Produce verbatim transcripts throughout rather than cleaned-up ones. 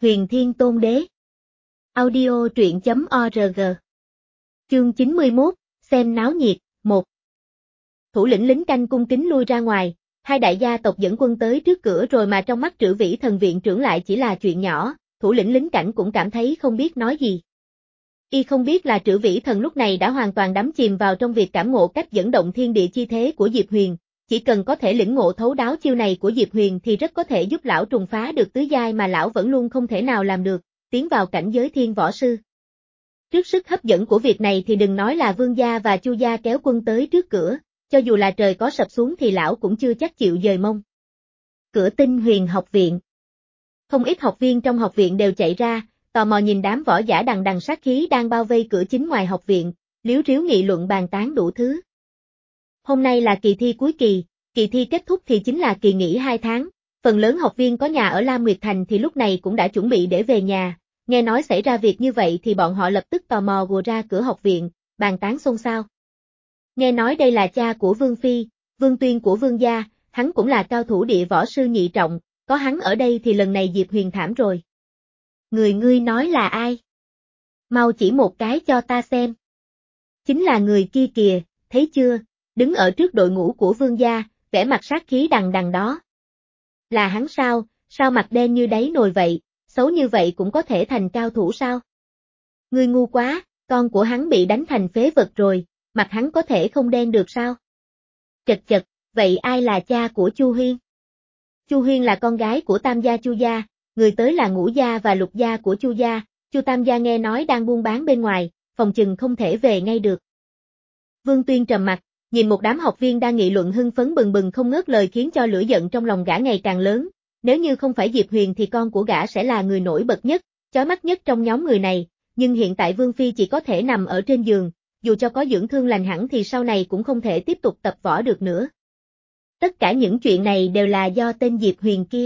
Huyền Thiên Tôn Đế. Audio truyện chấm org. Chương chín mươi mốt, xem náo nhiệt, một. Thủ lĩnh lính canh cung kính lui ra ngoài, hai đại gia tộc dẫn quân tới trước cửa rồi mà trong mắt Trữ Vĩ Thần viện trưởng lại chỉ là chuyện nhỏ, thủ lĩnh lính cảnh cũng cảm thấy không biết nói gì. Y không biết là Trữ Vĩ Thần lúc này đã hoàn toàn đắm chìm vào trong việc cảm ngộ cách dẫn động thiên địa chi thế của Diệp Huyền, chỉ cần có thể lĩnh ngộ thấu đáo chiêu này của Diệp Huyền thì rất có thể giúp lão trùng phá được tứ giai mà lão vẫn luôn không thể nào làm được, tiến vào cảnh giới thiên võ sư. Trước sức hấp dẫn của việc này thì đừng nói là Vương gia và Chu gia kéo quân tới trước cửa, cho dù là trời có sập xuống thì lão cũng chưa chắc chịu dời mông. Cửa Tinh Huyền học viện. Không ít học viên trong học viện đều chạy ra, tò mò nhìn đám võ giả đằng đằng sát khí đang bao vây cửa chính ngoài học viện, líu ríu nghị luận bàn tán đủ thứ. Hôm nay là kỳ thi cuối kỳ, kỳ thi kết thúc thì chính là kỳ nghỉ hai tháng, phần lớn học viên có nhà ở Lam Nguyệt Thành thì lúc này cũng đã chuẩn bị để về nhà, nghe nói xảy ra việc như vậy thì bọn họ lập tức tò mò gùa ra cửa học viện, bàn tán xôn xao. Nghe nói đây là cha của Vương Phi, Vương Tuyên của Vương gia, hắn cũng là cao thủ địa võ sư nhị trọng, có hắn ở đây thì lần này Diệp Huyền thảm rồi. Người ngươi nói là ai? Mau chỉ một cái cho ta xem. Chính là người kia kìa, thấy chưa, đứng ở trước đội ngũ của Vương gia, vẻ mặt sát khí đằng đằng đó. Là hắn sao, sao mặt đen như đáy nồi vậy, xấu như vậy cũng có thể thành cao thủ sao? Ngươi ngu quá, con của hắn bị đánh thành phế vật rồi, mặt hắn có thể không đen được sao? Chật chật, vậy ai là cha của Chu Huyên? Chu Huyên là con gái của Tam gia Chu gia, người tới là Ngũ gia và Lục gia của Chu gia, Chu Tam gia nghe nói đang buôn bán bên ngoài, phòng chừng không thể về ngay được. Vương Tuyên trầm mặt, nhìn một đám học viên đang nghị luận hưng phấn bừng bừng không ngớt lời khiến cho lửa giận trong lòng gã ngày càng lớn, nếu như không phải Diệp Huyền thì con của gã sẽ là người nổi bật nhất, chói mắt nhất trong nhóm người này, nhưng hiện tại Vương Phi chỉ có thể nằm ở trên giường, dù cho có dưỡng thương lành hẳn thì sau này cũng không thể tiếp tục tập võ được nữa. Tất cả những chuyện này đều là do tên Diệp Huyền kia.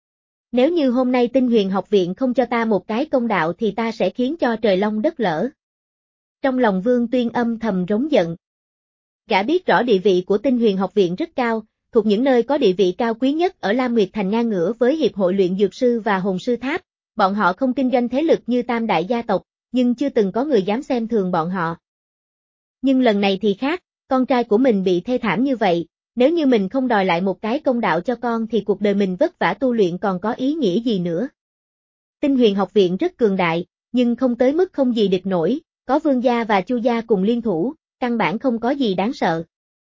Nếu như hôm nay Tinh Huyền học viện không cho ta một cái công đạo thì ta sẽ khiến cho trời long đất lở. Trong lòng Vương Tuyên âm thầm rống giận. Gã biết rõ địa vị của Tinh Huyền học viện rất cao, thuộc những nơi có địa vị cao quý nhất ở Lam Nguyệt Thành ngang ngửa với Hiệp hội luyện dược sư và Hồn sư tháp, bọn họ không kinh doanh thế lực như tam đại gia tộc, nhưng chưa từng có người dám xem thường bọn họ. Nhưng lần này thì khác, con trai của mình bị thê thảm như vậy, nếu như mình không đòi lại một cái công đạo cho con thì cuộc đời mình vất vả tu luyện còn có ý nghĩa gì nữa. Tinh Huyền học viện rất cường đại, nhưng không tới mức không gì địch nổi, có Vương gia và Chu gia cùng liên thủ, căn bản không có gì đáng sợ.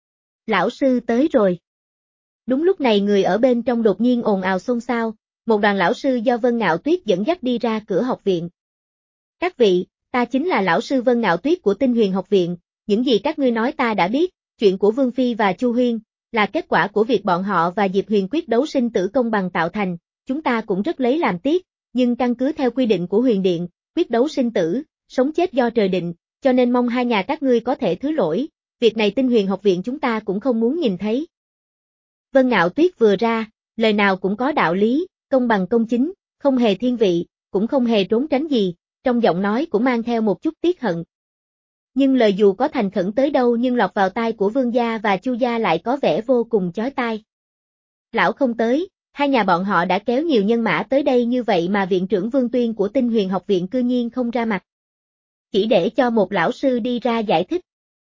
Lão sư tới rồi. Đúng lúc này người ở bên trong đột nhiên ồn ào xôn xao, một đoàn lão sư do Vân Ngạo Tuyết dẫn dắt đi ra cửa học viện. Các vị, ta chính là lão sư Vân Ngạo Tuyết của Tinh Huyền học viện, những gì các ngươi nói ta đã biết, chuyện của Vương Phi và Chu Huyên, là kết quả của việc bọn họ và Diệp Huyền quyết đấu sinh tử công bằng tạo thành, chúng ta cũng rất lấy làm tiếc, nhưng căn cứ theo quy định của Huyền Điện, quyết đấu sinh tử, sống chết do trời định, cho nên mong hai nhà các ngươi có thể thứ lỗi, việc này Tinh Huyền học viện chúng ta cũng không muốn nhìn thấy. Vân Ngạo Tuyết vừa ra, lời nào cũng có đạo lý, công bằng công chính, không hề thiên vị, cũng không hề trốn tránh gì, trong giọng nói cũng mang theo một chút tiếc hận. Nhưng lời dù có thành khẩn tới đâu nhưng lọt vào tai của Vương gia và Chu gia lại có vẻ vô cùng chói tai. Lão không tới, hai nhà bọn họ đã kéo nhiều nhân mã tới đây như vậy mà viện trưởng Vương Tuyên của Tinh Huyền học viện cư nhiên không ra mặt. Chỉ để cho một lão sư đi ra giải thích.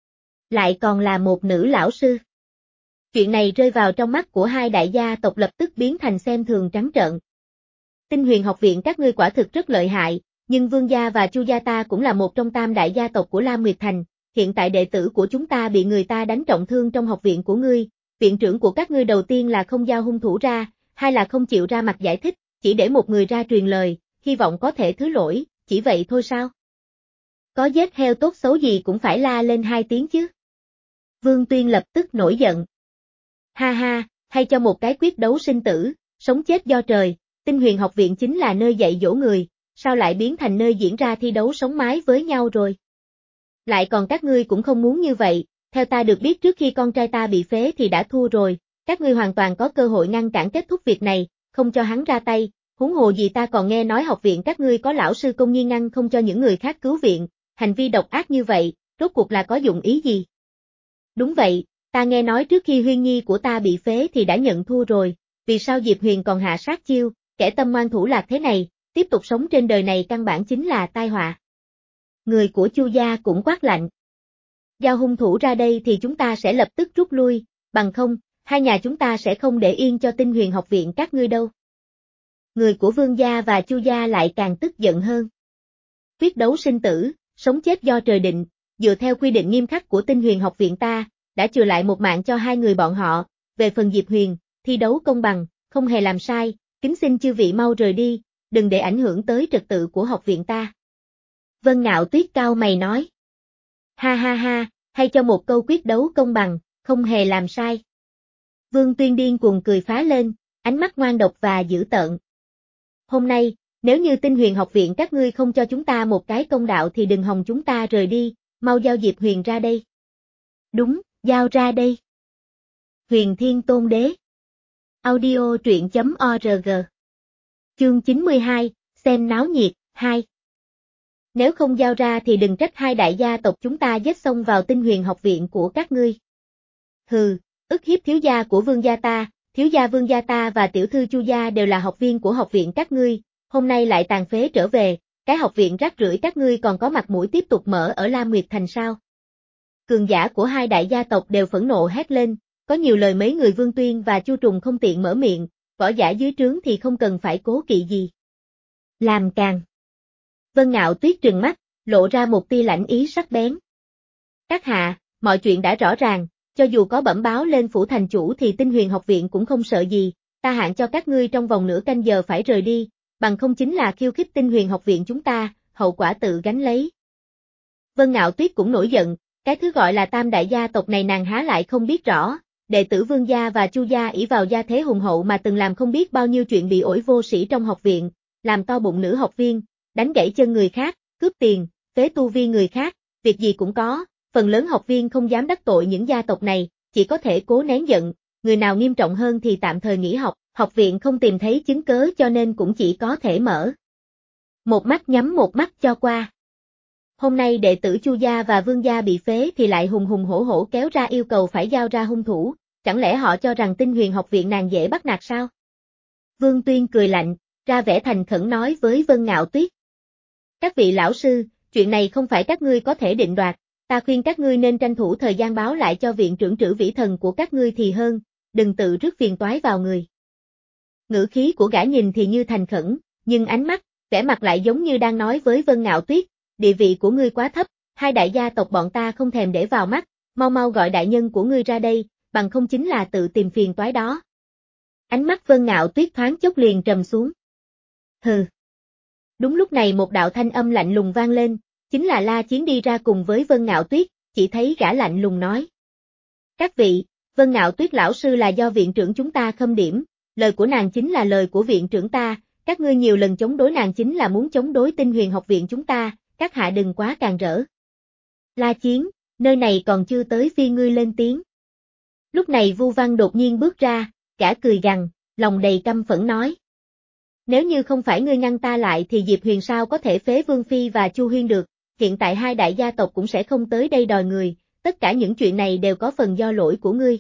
Lại còn là một nữ lão sư. Chuyện này rơi vào trong mắt của hai đại gia tộc lập tức biến thành xem thường trắng trợn. Tinh Huyền học viện các ngươi quả thực rất lợi hại, nhưng Vương gia và Chu gia ta cũng là một trong tam đại gia tộc của Lam Nguyệt Thành, hiện tại đệ tử của chúng ta bị người ta đánh trọng thương trong học viện của ngươi, viện trưởng của các ngươi đầu tiên là không giao hung thủ ra, hai là không chịu ra mặt giải thích, chỉ để một người ra truyền lời, hy vọng có thể thứ lỗi, chỉ vậy thôi sao? Có giết heo tốt xấu gì cũng phải la lên hai tiếng chứ. Vương Tuyên lập tức nổi giận. Ha ha, hay cho một cái quyết đấu sinh tử, sống chết do trời, Tinh Huyền học viện chính là nơi dạy dỗ người, sao lại biến thành nơi diễn ra thi đấu sống mái với nhau rồi? Lại còn các ngươi cũng không muốn như vậy, theo ta được biết trước khi con trai ta bị phế thì đã thua rồi, các ngươi hoàn toàn có cơ hội ngăn cản kết thúc việc này, không cho hắn ra tay, huống hồ gì ta còn nghe nói học viện các ngươi có lão sư công nhiên ngăn không cho những người khác cứu viện, hành vi độc ác như vậy, rốt cuộc là có dụng ý gì? Đúng vậy, ta nghe nói trước khi Huyên Nhi của ta bị phế thì đã nhận thua rồi, vì sao Diệp Huyền còn hạ sát chiêu, kẻ tâm ngoan thủ lạc thế này, tiếp tục sống trên đời này căn bản chính là tai họa. Người của Chu gia cũng quát lạnh. Giao hung thủ ra đây thì chúng ta sẽ lập tức rút lui, bằng không, hai nhà chúng ta sẽ không để yên cho Tinh Huyền học viện các ngươi đâu. Người của Vương gia và Chu gia lại càng tức giận hơn. Quyết đấu sinh tử, sống chết do trời định, dựa theo quy định nghiêm khắc của Tinh Huyền học viện ta, đã trừ lại một mạng cho hai người bọn họ, về phần Diệp Huyền, thi đấu công bằng, không hề làm sai, kính xin chư vị mau rời đi, đừng để ảnh hưởng tới trật tự của học viện ta. Vân Ngạo Tuyết cao mày nói. Ha ha ha, hay cho một câu quyết đấu công bằng, không hề làm sai. Vương Tuyên điên cuồng cười phá lên, ánh mắt ngoan độc và dữ tợn. Hôm nay, nếu như Tinh Huyền học viện các ngươi không cho chúng ta một cái công đạo thì đừng hòng chúng ta rời đi, mau giao Diệp Huyền ra đây. Đúng, giao ra đây. Huyền Thiên Tôn Đế. Audio truyện chấm org. Chương chín mươi hai, xem náo nhiệt, hai. Nếu không giao ra thì đừng trách hai đại gia tộc chúng ta giết xông vào Tinh Huyền học viện của các ngươi. Hừ, ức hiếp thiếu gia của Vương gia ta, thiếu gia Vương gia ta và tiểu thư Chu gia đều là học viên của học viện các ngươi, hôm nay lại tàn phế trở về, cái học viện rác rưởi các ngươi còn có mặt mũi tiếp tục mở ở Lam Nguyệt Thành sao? Cường giả của hai đại gia tộc đều phẫn nộ hét lên, có nhiều lời mấy người Vương Tuyên và Chu Trùng không tiện mở miệng, võ giả dưới trướng thì không cần phải cố kỵ gì. Làm càng. Vân Ngạo Tuyết trừng mắt, lộ ra một tia lạnh ý sắc bén. Các hạ, mọi chuyện đã rõ ràng, cho dù có bẩm báo lên phủ thành chủ thì Tinh Huyền học viện cũng không sợ gì, ta hạn cho các ngươi trong vòng nửa canh giờ phải rời đi, bằng không chính là khiêu khích Tinh Huyền học viện chúng ta, hậu quả tự gánh lấy. Vân Ngạo Tuyết cũng nổi giận, cái thứ gọi là tam đại gia tộc này nàng há lại không biết rõ, đệ tử Vương gia và Chu gia ỷ vào gia thế hùng hậu mà từng làm không biết bao nhiêu chuyện bị ổi vô sĩ trong học viện, làm to bụng nữ học viên, đánh gãy chân người khác, cướp tiền, phế tu vi người khác, việc gì cũng có, phần lớn học viên không dám đắc tội những gia tộc này, chỉ có thể cố nén giận, người nào nghiêm trọng hơn thì tạm thời nghỉ học, học viện không tìm thấy chứng cớ cho nên cũng chỉ có thể mở. Một mắt nhắm một mắt cho qua. Hôm nay đệ tử Chu gia và Vương gia bị phế thì lại hùng hùng hổ hổ kéo ra yêu cầu phải giao ra hung thủ, chẳng lẽ họ cho rằng Tinh Huyền học viện nàng dễ bắt nạt sao? Vương Tuyên cười lạnh, ra vẻ thành khẩn nói với Vân Ngạo Tuyết. Các vị lão sư, chuyện này không phải các ngươi có thể định đoạt, ta khuyên các ngươi nên tranh thủ thời gian báo lại cho viện trưởng Trử Vĩ Thần của các ngươi thì hơn, đừng tự rước phiền toái vào người. Ngữ khí của gã nhìn thì như thành khẩn, nhưng ánh mắt, vẻ mặt lại giống như đang nói với Vân Ngạo Tuyết, địa vị của ngươi quá thấp, hai đại gia tộc bọn ta không thèm để vào mắt, mau mau gọi đại nhân của ngươi ra đây, bằng không chính là tự tìm phiền toái đó. Ánh mắt Vân Ngạo Tuyết thoáng chốc liền trầm xuống. Hừ. Đúng lúc này một đạo thanh âm lạnh lùng vang lên, chính là La Chiến đi ra cùng với Vân Ngạo Tuyết, chỉ thấy gã lạnh lùng nói. Các vị, Vân Ngạo Tuyết lão sư là do viện trưởng chúng ta khâm điểm, lời của nàng chính là lời của viện trưởng ta, các ngươi nhiều lần chống đối nàng chính là muốn chống đối Tinh Huyền học viện chúng ta, các hạ đừng quá càng rỡ. La Chiến, nơi này còn chưa tới phiên ngươi lên tiếng. Lúc này Vu Văn đột nhiên bước ra, gã cười gằn, lòng đầy căm phẫn nói. Nếu như không phải ngươi ngăn ta lại thì Diệp Huyền sao có thể phế Vương Phi và Chu Huyên được, hiện tại hai đại gia tộc cũng sẽ không tới đây đòi người, tất cả những chuyện này đều có phần do lỗi của ngươi.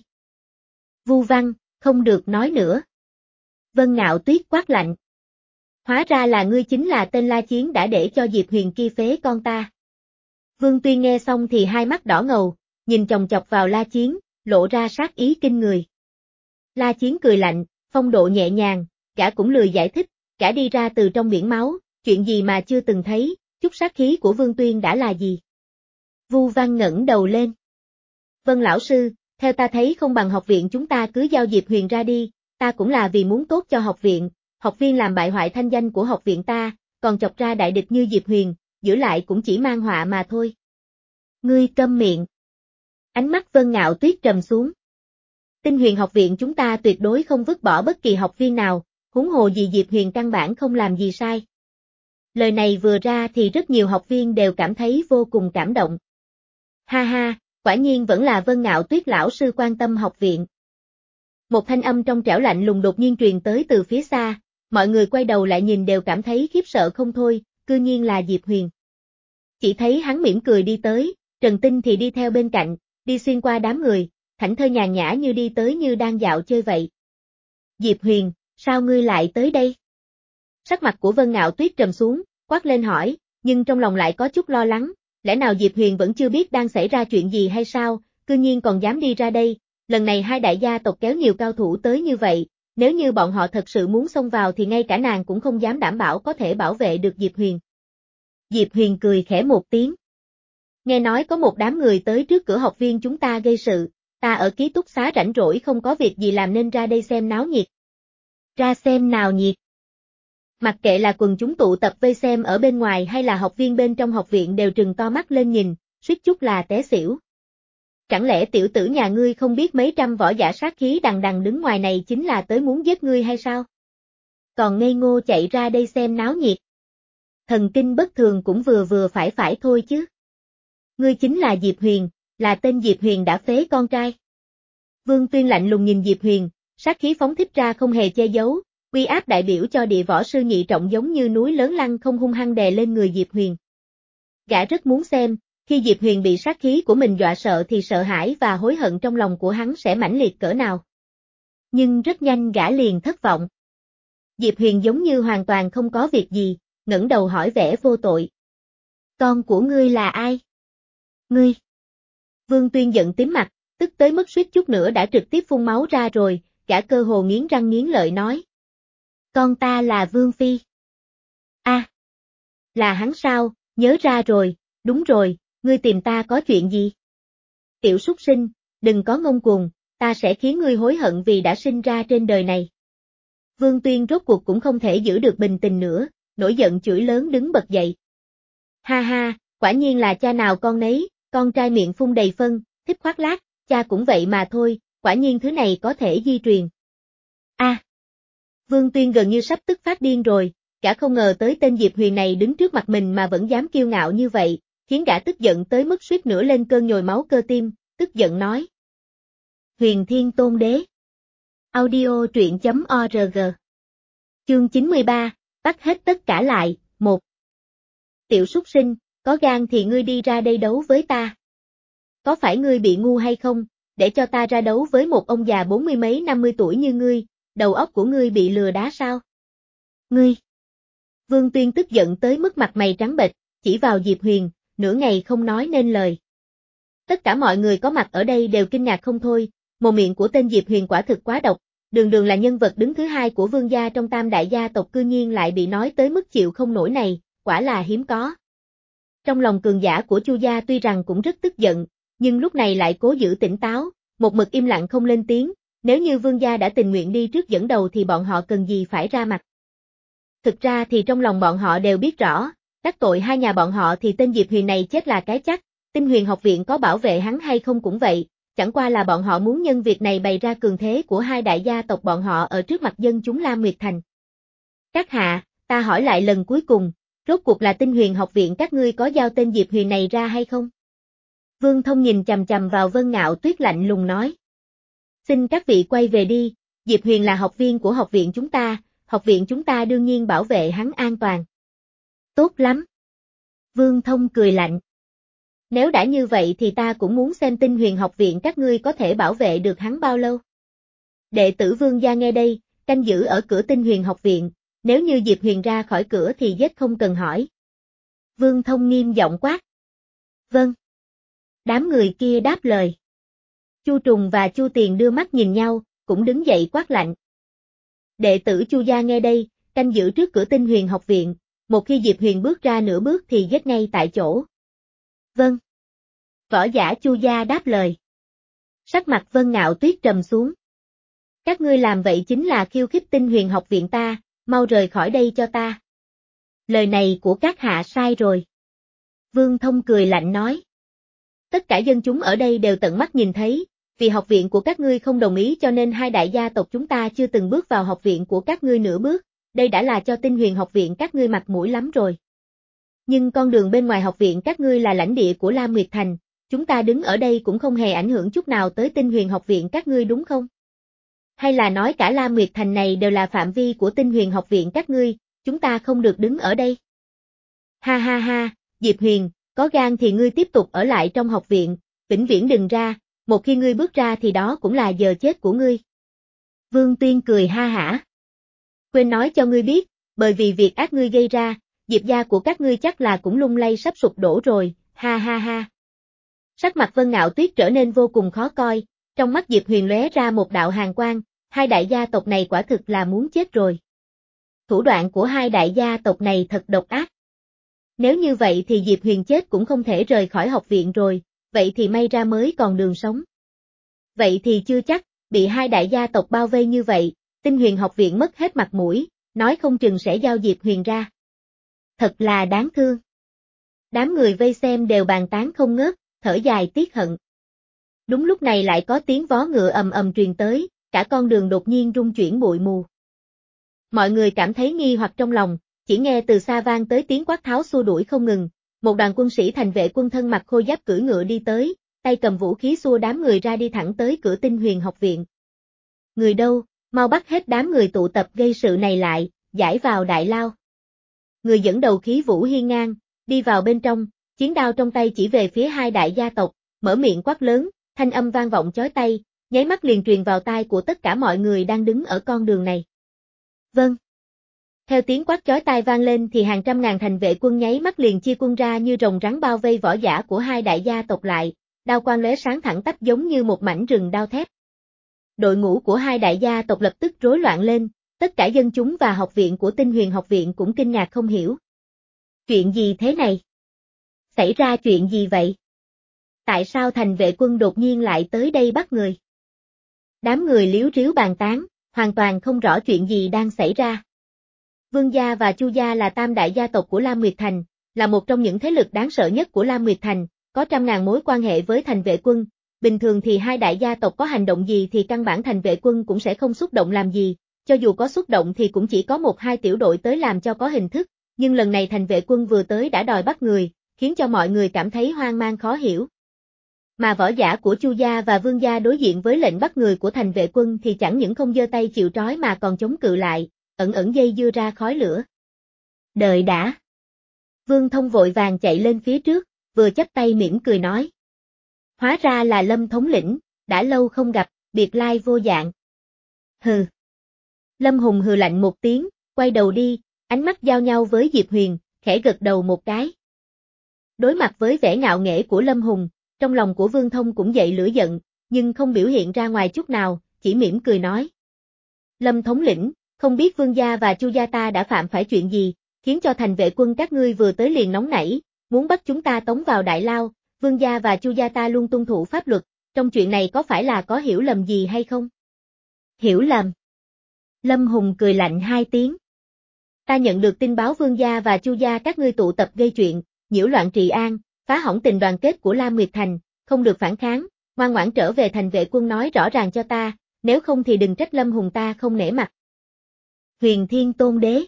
Vu Văn, không được nói nữa. Vân Ngạo Tuyết quát lạnh. Hóa ra là ngươi chính là tên La Chiến đã để cho Diệp Huyền kia phế con ta. Vương Tuyên nghe xong thì hai mắt đỏ ngầu, nhìn chòng chọc vào La Chiến, lộ ra sát ý kinh người. La Chiến cười lạnh, phong độ nhẹ nhàng, gã cũng lười giải thích, gã đi ra từ trong biển máu, chuyện gì mà chưa từng thấy, chút sát khí của Vương Tuyên đã là gì? Vu Văn ngẩng đầu lên. Vân lão sư, theo ta thấy không bằng học viện chúng ta cứ giao Diệp Huyền ra đi, ta cũng là vì muốn tốt cho học viện, học viên làm bại hoại thanh danh của học viện ta, còn chọc ra đại địch như Diệp Huyền, giữ lại cũng chỉ mang họa mà thôi. Ngươi câm miệng. Ánh mắt Vân Ngạo Tuyết trầm xuống. Tinh Huyền học viện chúng ta tuyệt đối không vứt bỏ bất kỳ học viên nào, huống hồ gì Diệp Huyền căn bản không làm gì sai. Lời này vừa ra thì rất nhiều học viên đều cảm thấy vô cùng cảm động. Ha ha, quả nhiên vẫn là Vân Ngạo Tuyết lão sư quan tâm học viện. Một thanh âm trong trẻo lạnh lùng đột nhiên truyền tới từ phía xa, mọi người quay đầu lại nhìn đều cảm thấy khiếp sợ không thôi, cư nhiên là Diệp Huyền. Chỉ thấy hắn mỉm cười đi tới, Trần Tinh thì đi theo bên cạnh, đi xuyên qua đám người, thảnh thơi nhàn nhã như đi tới như đang dạo chơi vậy. Diệp Huyền, sao ngươi lại tới đây? Sắc mặt của Vân Ngạo Tuyết trầm xuống, quát lên hỏi, nhưng trong lòng lại có chút lo lắng, lẽ nào Diệp Huyền vẫn chưa biết đang xảy ra chuyện gì hay sao, cư nhiên còn dám đi ra đây, lần này hai đại gia tộc kéo nhiều cao thủ tới như vậy, nếu như bọn họ thật sự muốn xông vào thì ngay cả nàng cũng không dám đảm bảo có thể bảo vệ được Diệp Huyền. Diệp Huyền cười khẽ một tiếng. Nghe nói có một đám người tới trước cửa học viên chúng ta gây sự, ta ở ký túc xá rảnh rỗi không có việc gì làm nên ra đây xem náo nhiệt. Ra xem nào nhiệt. Mặc kệ là quần chúng tụ tập vây xem ở bên ngoài hay là học viên bên trong học viện đều trừng to mắt lên nhìn, suýt chút là té xỉu. Chẳng lẽ tiểu tử nhà ngươi không biết mấy trăm võ giả sát khí đằng đằng đứng ngoài này chính là tới muốn giết ngươi hay sao? Còn ngây ngô chạy ra đây xem náo nhiệt. Thần kinh bất thường cũng vừa vừa phải phải thôi chứ. Ngươi chính là Diệp Huyền, là tên Diệp Huyền đã phế con trai. Vương Tuyên lạnh lùng nhìn Diệp Huyền, sát khí phóng thích ra không hề che giấu, uy áp đại biểu cho địa võ sư nhị trọng giống như núi lớn lăng không hung hăng đè lên người Diệp Huyền. Gã rất muốn xem, khi Diệp Huyền bị sát khí của mình dọa sợ thì sợ hãi và hối hận trong lòng của hắn sẽ mãnh liệt cỡ nào. Nhưng rất nhanh gã liền thất vọng. Diệp Huyền giống như hoàn toàn không có việc gì, ngẩng đầu hỏi vẻ vô tội. Con của ngươi là ai? Ngươi. Vương Tuyên giận tím mặt, tức tới mức suýt chút nữa đã trực tiếp phun máu ra rồi, gã cơ hồ nghiến răng nghiến lợi nói. Con ta là Vương Phi. A, à, là hắn sao, nhớ ra rồi, đúng rồi, ngươi tìm ta có chuyện gì? Tiểu súc sinh, đừng có ngông cuồng, ta sẽ khiến ngươi hối hận vì đã sinh ra trên đời này. Vương Tuyên rốt cuộc cũng không thể giữ được bình tình nữa, nổi giận chửi lớn đứng bật dậy. Ha ha, quả nhiên là cha nào con nấy, con trai miệng phun đầy phân, thích khoác lác, cha cũng vậy mà thôi, quả nhiên thứ này có thể di truyền. A. À, Vương Tuyên gần như sắp tức phát điên rồi, gã không ngờ tới tên Diệp Huyền này đứng trước mặt mình mà vẫn dám kiêu ngạo như vậy, khiến gã tức giận tới mức suýt nữa lên cơn nhồi máu cơ tim, tức giận nói. Huyền Thiên Tôn Đế. Audio truyện chấm org. Chương chín mươi ba, bắt hết tất cả lại, một. Tiểu súc sinh, có gan thì ngươi đi ra đây đấu với ta. Có phải ngươi bị ngu hay không, để cho ta ra đấu với một ông già bốn mươi mấy năm mươi tuổi như ngươi, đầu óc của ngươi bị lừa đá sao? Ngươi. Vương Tuyên tức giận tới mức mặt mày trắng bệch, chỉ vào Diệp Huyền, nửa ngày không nói nên lời. Tất cả mọi người có mặt ở đây đều kinh ngạc không thôi, mồm miệng của tên Diệp Huyền quả thực quá độc, đường đường là nhân vật đứng thứ hai của vương gia trong tam đại gia tộc cư nhiên lại bị nói tới mức chịu không nổi này, quả là hiếm có. Trong lòng cường giả của Chu gia tuy rằng cũng rất tức giận, nhưng lúc này lại cố giữ tỉnh táo, một mực im lặng không lên tiếng, nếu như vương gia đã tình nguyện đi trước dẫn đầu thì bọn họ cần gì phải ra mặt. Thực ra thì trong lòng bọn họ đều biết rõ, đắc tội hai nhà bọn họ thì tên Diệp Huyền này chết là cái chắc, Tinh Huyền học viện có bảo vệ hắn hay không cũng vậy, chẳng qua là bọn họ muốn nhân việc này bày ra cường thế của hai đại gia tộc bọn họ ở trước mặt dân chúng Lam Nguyệt Thành. Các hạ, ta hỏi lại lần cuối cùng, rốt cuộc là Tinh Huyền học viện các ngươi có giao tên Diệp Huyền này ra hay không? Vương Thông nhìn chằm chằm vào Vân Ngạo Tuyết lạnh lùng nói. Xin các vị quay về đi, Diệp Huyền là học viên của học viện chúng ta, học viện chúng ta đương nhiên bảo vệ hắn an toàn. Tốt lắm. Vương Thông cười lạnh. Nếu đã như vậy thì ta cũng muốn xem Tinh Huyền học viện các ngươi có thể bảo vệ được hắn bao lâu. Đệ tử Vương gia nghe đây, canh giữ ở cửa Tinh Huyền học viện, nếu như Diệp Huyền ra khỏi cửa thì giết không cần hỏi. Vương Thông nghiêm giọng quát. Vâng. Đám người kia đáp lời. Chu Trùng và Chu Tiền đưa mắt nhìn nhau, cũng đứng dậy quát lạnh. Đệ tử Chu gia nghe đây, canh giữ trước cửa Tinh Huyền học viện, một khi Diệp Huyền bước ra nửa bước thì giết ngay tại chỗ. Vâng. Võ giả Chu gia đáp lời. Sắc mặt Vân Ngạo Tuyết trầm xuống. Các ngươi làm vậy chính là khiêu khích Tinh Huyền học viện ta, mau rời khỏi đây cho ta. Lời này của các hạ sai rồi. Vương Thông cười lạnh nói. Tất cả dân chúng ở đây đều tận mắt nhìn thấy, vì học viện của các ngươi không đồng ý cho nên hai đại gia tộc chúng ta chưa từng bước vào học viện của các ngươi nửa bước, đây đã là cho Tinh Huyền học viện các ngươi mặt mũi lắm rồi. Nhưng con đường bên ngoài học viện các ngươi là lãnh địa của Lam Nguyệt Thành, chúng ta đứng ở đây cũng không hề ảnh hưởng chút nào tới Tinh Huyền học viện các ngươi đúng không? Hay là nói cả Lam Nguyệt Thành này đều là phạm vi của Tinh Huyền học viện các ngươi, chúng ta không được đứng ở đây? Ha ha ha, Diệp Huyền, có gan thì ngươi tiếp tục ở lại trong học viện, vĩnh viễn đừng ra, một khi ngươi bước ra thì đó cũng là giờ chết của ngươi. Vương Tuyên cười ha hả. Quên nói cho ngươi biết, bởi vì việc ác ngươi gây ra, Diệp gia của các ngươi chắc là cũng lung lay sắp sụp đổ rồi, ha ha ha. Sắc mặt Vân Ngạo Tuyết trở nên vô cùng khó coi, trong mắt Diệp Huyền lóe ra một đạo hàn quang, hai đại gia tộc này quả thực là muốn chết rồi. Thủ đoạn của hai đại gia tộc này thật độc ác. Nếu như vậy thì Diệp Huyền chết cũng không thể rời khỏi học viện rồi, vậy thì may ra mới còn đường sống. Vậy thì chưa chắc, bị hai đại gia tộc bao vây như vậy, Tinh Huyền học viện mất hết mặt mũi, nói không chừng sẽ giao Diệp Huyền ra. Thật là đáng thương. Đám người vây xem đều bàn tán không ngớt, thở dài tiếc hận. Đúng lúc này lại có tiếng vó ngựa ầm ầm truyền tới, cả con đường đột nhiên rung chuyển bụi mù. Mọi người cảm thấy nghi hoặc trong lòng, chỉ nghe từ xa vang tới tiếng quát tháo xua đuổi không ngừng, một đoàn quân sĩ thành vệ quân thân mặc khôi giáp cưỡi ngựa đi tới, tay cầm vũ khí xua đám người ra đi thẳng tới cửa Tinh Huyền học viện. Người đâu, mau bắt hết đám người tụ tập gây sự này lại, giải vào đại lao. Người dẫn đầu khí vũ hiên ngang, đi vào bên trong, chiến đao trong tay chỉ về phía hai đại gia tộc, mở miệng quát lớn, thanh âm vang vọng chói tai, nháy mắt liền truyền vào tai của tất cả mọi người đang đứng ở con đường này. Vâng. Theo tiếng quát chói tai vang lên thì hàng trăm ngàn thành vệ quân nháy mắt liền chia quân ra như rồng rắn bao vây võ giả của hai đại gia tộc lại, đao quang lóe sáng thẳng tắp giống như một mảnh rừng đao thép. Đội ngũ của hai đại gia tộc lập tức rối loạn lên, tất cả dân chúng và học viện của Tinh Huyền học viện cũng kinh ngạc không hiểu. Chuyện gì thế này? Xảy ra chuyện gì vậy? Tại sao thành vệ quân đột nhiên lại tới đây bắt người? Đám người liếu riếu bàn tán, hoàn toàn không rõ chuyện gì đang xảy ra. Vương gia và Chu gia là tam đại gia tộc của Lam Nguyệt Thành, là một trong những thế lực đáng sợ nhất của Lam Nguyệt Thành, có trăm ngàn mối quan hệ với thành vệ quân. Bình thường thì hai đại gia tộc có hành động gì thì căn bản thành vệ quân cũng sẽ không xúc động làm gì, cho dù có xúc động thì cũng chỉ có một hai tiểu đội tới làm cho có hình thức, nhưng lần này thành vệ quân vừa tới đã đòi bắt người, khiến cho mọi người cảm thấy hoang mang khó hiểu. Mà võ giả của Chu gia và Vương gia đối diện với lệnh bắt người của thành vệ quân thì chẳng những không giơ tay chịu trói mà còn chống cự lại, ẩn ẩn dây dưa ra khói lửa. Đợi đã. Vương Thông vội vàng chạy lên phía trước, vừa chắp tay mỉm cười nói. Hóa ra là Lâm thống lĩnh, đã lâu không gặp, biệt lai vô dạng. Hừ. Lâm Hùng hừ lạnh một tiếng, quay đầu đi, ánh mắt giao nhau với Diệp Huyền, khẽ gật đầu một cái. Đối mặt với vẻ ngạo nghễ của Lâm Hùng, trong lòng của Vương Thông cũng dậy lửa giận, nhưng không biểu hiện ra ngoài chút nào, chỉ mỉm cười nói. Lâm thống lĩnh, không biết Vương gia và Chu gia ta đã phạm phải chuyện gì, khiến cho thành vệ quân các ngươi vừa tới liền nóng nảy, muốn bắt chúng ta tống vào đại lao, Vương gia và Chu gia ta luôn tuân thủ pháp luật, trong chuyện này có phải là có hiểu lầm gì hay không? Hiểu lầm. Lâm Hùng cười lạnh hai tiếng. Ta nhận được tin báo Vương gia và Chu gia các ngươi tụ tập gây chuyện, nhiễu loạn trị an, phá hỏng tình đoàn kết của Lam Nguyệt Thành, không được phản kháng, ngoan ngoãn trở về thành vệ quân nói rõ ràng cho ta, nếu không thì đừng trách Lâm Hùng ta không nể mặt. Huyền Thiên Tôn Đế.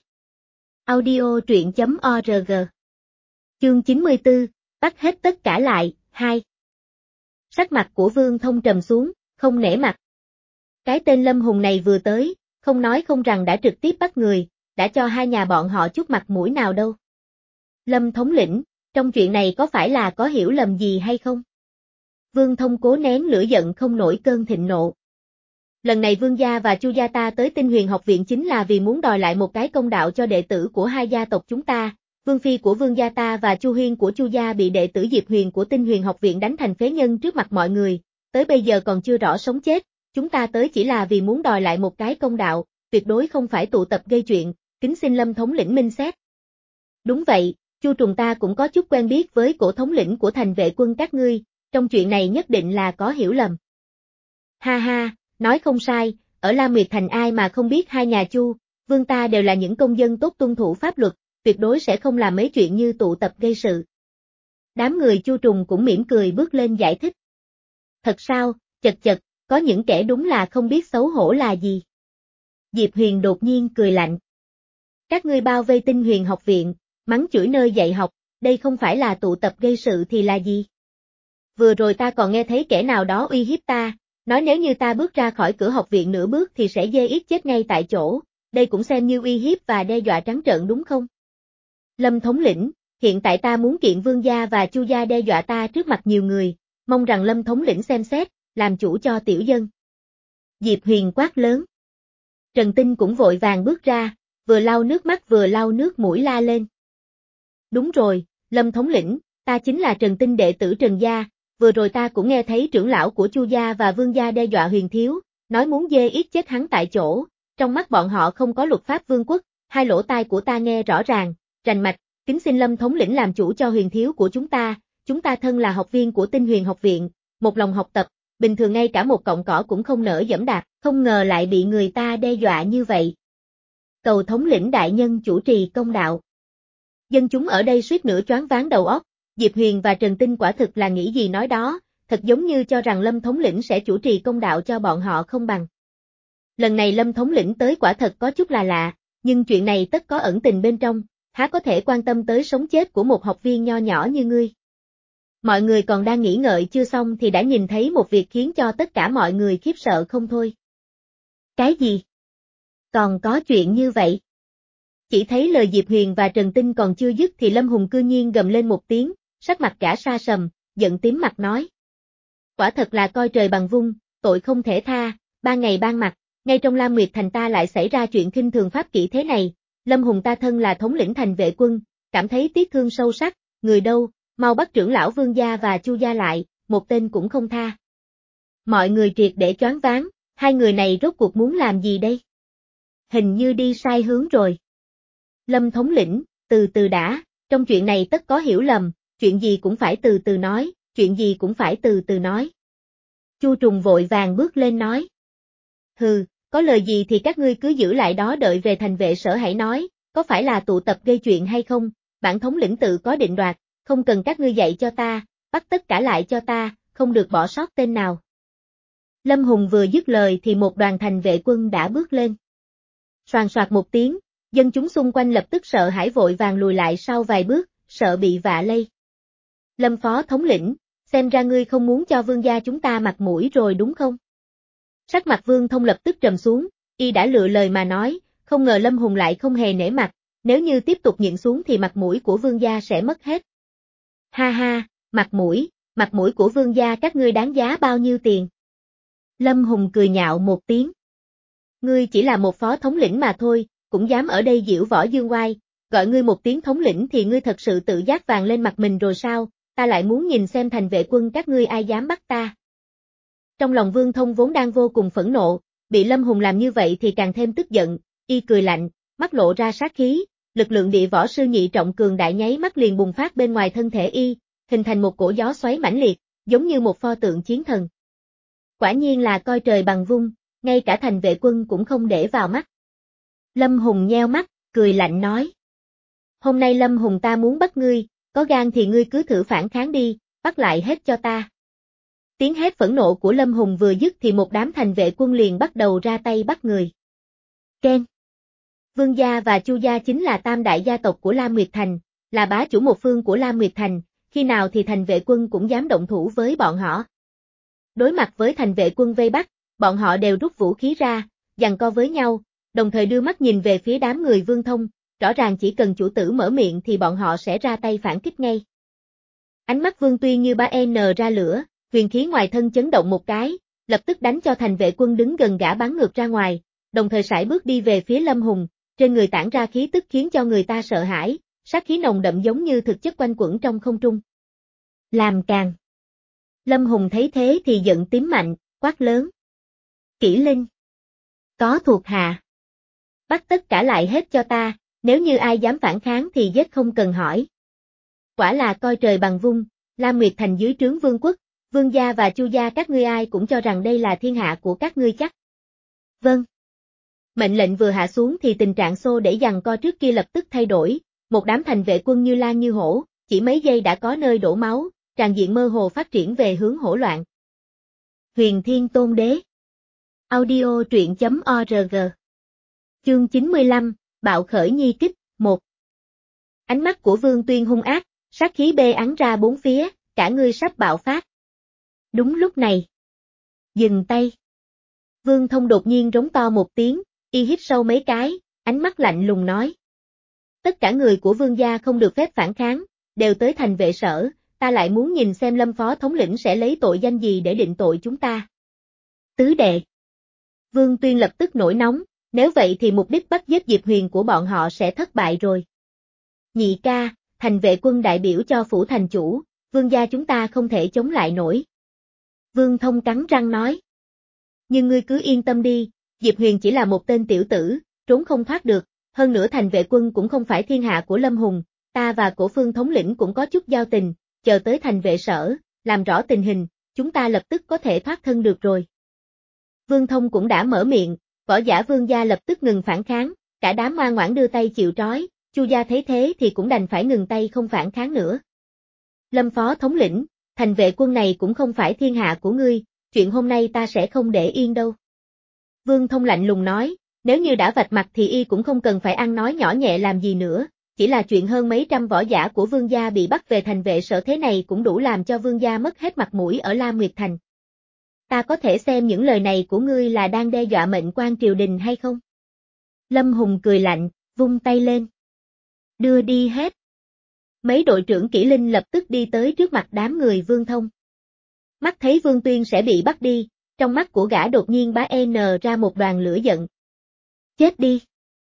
Audio truyện chấm org. Chương chín mươi tư, bắt hết tất cả lại, hai. Sắc mặt của Vương Thông trầm xuống, không nể mặt. Cái tên Lâm Hùng này vừa tới, không nói không rằng đã trực tiếp bắt người, đã cho hai nhà bọn họ chút mặt mũi nào đâu. Lâm thống lĩnh, trong chuyện này có phải là có hiểu lầm gì hay không? Vương Thông cố nén lửa giận không nổi cơn thịnh nộ. Lần này Vương gia và Chu gia ta tới Tinh Huyền học viện chính là vì muốn đòi lại một cái công đạo cho đệ tử của hai gia tộc chúng ta. Vương phi của Vương gia ta và Chu Huyên của Chu gia bị đệ tử Diệp Huyền của Tinh Huyền học viện đánh thành phế nhân trước mặt mọi người, tới bây giờ còn chưa rõ sống chết, chúng ta tới chỉ là vì muốn đòi lại một cái công đạo, tuyệt đối không phải tụ tập gây chuyện, kính xin Lâm thống lĩnh minh xét. Đúng vậy, Chu Trùng ta cũng có chút quen biết với cổ thống lĩnh của thành vệ quân các ngươi, trong chuyện này nhất định là có hiểu lầm. Ha ha, nói không sai, ở Lam Nguyệt Thành ai mà không biết hai nhà Chu, Vương ta đều là những công dân tốt tuân thủ pháp luật, tuyệt đối sẽ không làm mấy chuyện như tụ tập gây sự. Đám người Chu Trùng cũng mỉm cười bước lên giải thích. Thật sao, chật chật, có những kẻ đúng là không biết xấu hổ là gì. Diệp Huyền đột nhiên cười lạnh. Các ngươi bao vây Tinh Huyền học viện, mắng chửi nơi dạy học, đây không phải là tụ tập gây sự thì là gì? Vừa rồi ta còn nghe thấy kẻ nào đó uy hiếp ta, nói nếu như ta bước ra khỏi cửa học viện nửa bước thì sẽ dê ít chết ngay tại chỗ, đây cũng xem như uy hiếp và đe dọa trắng trợn đúng không? Lâm thống lĩnh, hiện tại ta muốn kiện Vương gia và Chu gia đe dọa ta trước mặt nhiều người, mong rằng Lâm thống lĩnh xem xét, làm chủ cho tiểu dân. Diệp Huyền quát lớn. Trần Tinh cũng vội vàng bước ra, vừa lau nước mắt vừa lau nước mũi la lên. Đúng rồi, Lâm thống lĩnh, ta chính là Trần Tinh đệ tử Trần gia, vừa rồi ta cũng nghe thấy trưởng lão của Chu gia và Vương gia đe dọa Huyền thiếu, nói muốn dê ít chết hắn tại chỗ, trong mắt bọn họ không có luật pháp vương quốc, hai lỗ tai của ta nghe rõ ràng, rành mạch, kính xin Lâm thống lĩnh làm chủ cho Huyền thiếu của chúng ta, chúng ta thân là học viên của Tinh Huyền học viện, một lòng học tập, bình thường ngay cả một cọng cỏ cũng không nỡ giẫm đạp, không ngờ lại bị người ta đe dọa như vậy. Cầu thống lĩnh đại nhân chủ trì công đạo. Dân chúng ở đây suýt nữa choáng váng đầu óc, Diệp Huyền và Trần Tinh quả thực là nghĩ gì nói đó, thật giống như cho rằng Lâm thống lĩnh sẽ chủ trì công đạo cho bọn họ không bằng. Lần này Lâm thống lĩnh tới quả thật có chút là lạ, nhưng chuyện này tất có ẩn tình bên trong, há có thể quan tâm tới sống chết của một học viên nho nhỏ như ngươi. Mọi người còn đang nghĩ ngợi chưa xong thì đã nhìn thấy một việc khiến cho tất cả mọi người khiếp sợ không thôi. Cái gì? Còn có chuyện như vậy? Chỉ thấy lời Diệp Huyền và Trần Tinh còn chưa dứt thì Lâm Hùng cư nhiên gầm lên một tiếng, sắc mặt gã sa sầm, giận tím mặt nói. Quả thật là coi trời bằng vung, tội không thể tha, ban ngày ban mặt, ngay trong Lam Nguyệt Thành ta lại xảy ra chuyện khinh thường pháp kỷ thế này, Lâm Hùng ta thân là thống lĩnh thành vệ quân, cảm thấy tiếc thương sâu sắc, người đâu, mau bắt trưởng lão Vương gia và Chu gia lại, một tên cũng không tha. Mọi người triệt để choáng váng, hai người này rốt cuộc muốn làm gì đây? Hình như đi sai hướng rồi. Lâm thống lĩnh, từ từ đã, trong chuyện này tất có hiểu lầm, chuyện gì cũng phải từ từ nói, chuyện gì cũng phải từ từ nói. Chu Trùng vội vàng bước lên nói. Hừ, có lời gì thì các ngươi cứ giữ lại đó đợi về thành vệ sở hãy nói, có phải là tụ tập gây chuyện hay không, bản thống lĩnh tự có định đoạt, không cần các ngươi dạy cho ta, bắt tất cả lại cho ta, không được bỏ sót tên nào. Lâm Hùng vừa dứt lời thì một đoàn thành vệ quân đã bước lên. Soàn soạt một tiếng, dân chúng xung quanh lập tức sợ hãi vội vàng lùi lại sau vài bước, sợ bị vạ lây. Lâm phó thống lĩnh, xem ra ngươi không muốn cho vương gia chúng ta mặt mũi rồi đúng không? Sắc mặt Vương Thông lập tức trầm xuống, y đã lựa lời mà nói, không ngờ Lâm Hùng lại không hề nể mặt, nếu như tiếp tục nhịn xuống thì mặt mũi của vương gia sẽ mất hết. Ha ha, mặt mũi, mặt mũi của vương gia các ngươi đáng giá bao nhiêu tiền? Lâm Hùng cười nhạo một tiếng. Ngươi chỉ là một phó thống lĩnh mà thôi, cũng dám ở đây giễu võ dương oai, gọi ngươi một tiếng thống lĩnh thì ngươi thật sự tự giác vàng lên mặt mình rồi sao, ta lại muốn nhìn xem thành vệ quân các ngươi ai dám bắt ta. Trong lòng Vương Thông vốn đang vô cùng phẫn nộ, bị Lâm Hùng làm như vậy thì càng thêm tức giận, y cười lạnh, mắt lộ ra sát khí, lực lượng địa võ sư nhị trọng cường đại nháy mắt liền bùng phát bên ngoài thân thể y, hình thành một cổ gió xoáy mãnh liệt, giống như một pho tượng chiến thần. Quả nhiên là coi trời bằng vung, ngay cả thành vệ quân cũng không để vào mắt. Lâm Hùng nheo mắt, cười lạnh nói. Hôm nay Lâm Hùng ta muốn bắt ngươi, có gan thì ngươi cứ thử phản kháng đi, bắt lại hết cho ta. Tiếng hét phẫn nộ của Lâm Hùng vừa dứt thì một đám thành vệ quân liền bắt đầu ra tay bắt người. Ken. Vương gia và Chu gia chính là tam đại gia tộc của Lam Nguyệt Thành, là bá chủ một phương của Lam Nguyệt Thành, khi nào thì thành vệ quân cũng dám động thủ với bọn họ. Đối mặt với thành vệ quân vây bắt, bọn họ đều rút vũ khí ra, giằng co với nhau, đồng thời đưa mắt nhìn về phía đám người Vương Thông, rõ ràng chỉ cần chủ tử mở miệng thì bọn họ sẽ ra tay phản kích ngay. Ánh mắt Vương Tuyên như ba en ra lửa, huyền khí ngoài thân chấn động một cái, lập tức đánh cho thành vệ quân đứng gần gã bắn ngược ra ngoài, đồng thời sải bước đi về phía Lâm Hùng, trên người tản ra khí tức khiến cho người ta sợ hãi, sát khí nồng đậm giống như thực chất quanh quẩn trong không trung. Làm càng. Lâm Hùng thấy thế thì giận tím mạnh, quát lớn. Kỷ Linh. Có thuộc hạ. Bắt tất cả lại hết cho ta, nếu như ai dám phản kháng thì giết không cần hỏi. Quả là coi trời bằng vung, Lam Nguyệt Thành dưới trướng vương quốc, Vương gia và Chu gia các ngươi ai cũng cho rằng đây là thiên hạ của các ngươi chắc. Vâng. Mệnh lệnh vừa hạ xuống thì tình trạng xô để giằng co trước kia lập tức thay đổi, một đám thành vệ quân như lan như hổ, chỉ mấy giây đã có nơi đổ máu, tràn diện mơ hồ phát triển về hướng hỗn loạn. Huyền Thiên Tôn Đế. Audio truyện chấm org. Chương chín mươi lăm, Bạo khởi nhi kích, một. Ánh mắt của Vương Tuyên hung ác, sát khí bê ắn ra bốn phía, cả người sắp bạo phát. Đúng lúc này. Dừng tay. Vương Thông đột nhiên rống to một tiếng, y hít sâu mấy cái, ánh mắt lạnh lùng nói. Tất cả người của Vương gia không được phép phản kháng, đều tới thành vệ sở, ta lại muốn nhìn xem Lâm phó thống lĩnh sẽ lấy tội danh gì để định tội chúng ta. Tứ đệ. Vương Tuyên lập tức nổi nóng, nếu vậy thì mục đích bắt giết Diệp Huyền của bọn họ sẽ thất bại rồi. Nhị ca, thành vệ quân đại biểu cho phủ thành chủ, vương gia chúng ta không thể chống lại nổi. Vương Thông cắn răng nói. Nhưng ngươi cứ yên tâm đi, Diệp Huyền chỉ là một tên tiểu tử, trốn không thoát được, hơn nữa thành vệ quân cũng không phải thiên hạ của Lâm Hùng, ta và Cổ Phương thống lĩnh cũng có chút giao tình, chờ tới thành vệ sở, làm rõ tình hình, chúng ta lập tức có thể thoát thân được rồi. Vương Thông cũng đã mở miệng, võ giả Vương gia lập tức ngừng phản kháng, cả đám ngoan ngoãn đưa tay chịu trói, Chu gia thấy thế thì cũng đành phải ngừng tay không phản kháng nữa. Lâm phó thống lĩnh, thành vệ quân này cũng không phải thiên hạ của ngươi, chuyện hôm nay ta sẽ không để yên đâu. Vương Thông lạnh lùng nói, nếu như đã vạch mặt thì y cũng không cần phải ăn nói nhỏ nhẹ làm gì nữa, chỉ là chuyện hơn mấy trăm võ giả của Vương gia bị bắt về thành vệ sở thế này cũng đủ làm cho Vương gia mất hết mặt mũi ở La Nguyệt Thành. Ta có thể xem những lời này của ngươi là đang đe dọa mệnh quan triều đình hay không? Lâm Hùng cười lạnh, vung tay lên. Đưa đi hết. Mấy đội trưởng kỷ linh lập tức đi tới trước mặt đám người Vương Thông. Mắt thấy Vương Tuyên sẽ bị bắt đi, trong mắt của gã đột nhiên bá n ra một đoàn lửa giận. Chết đi.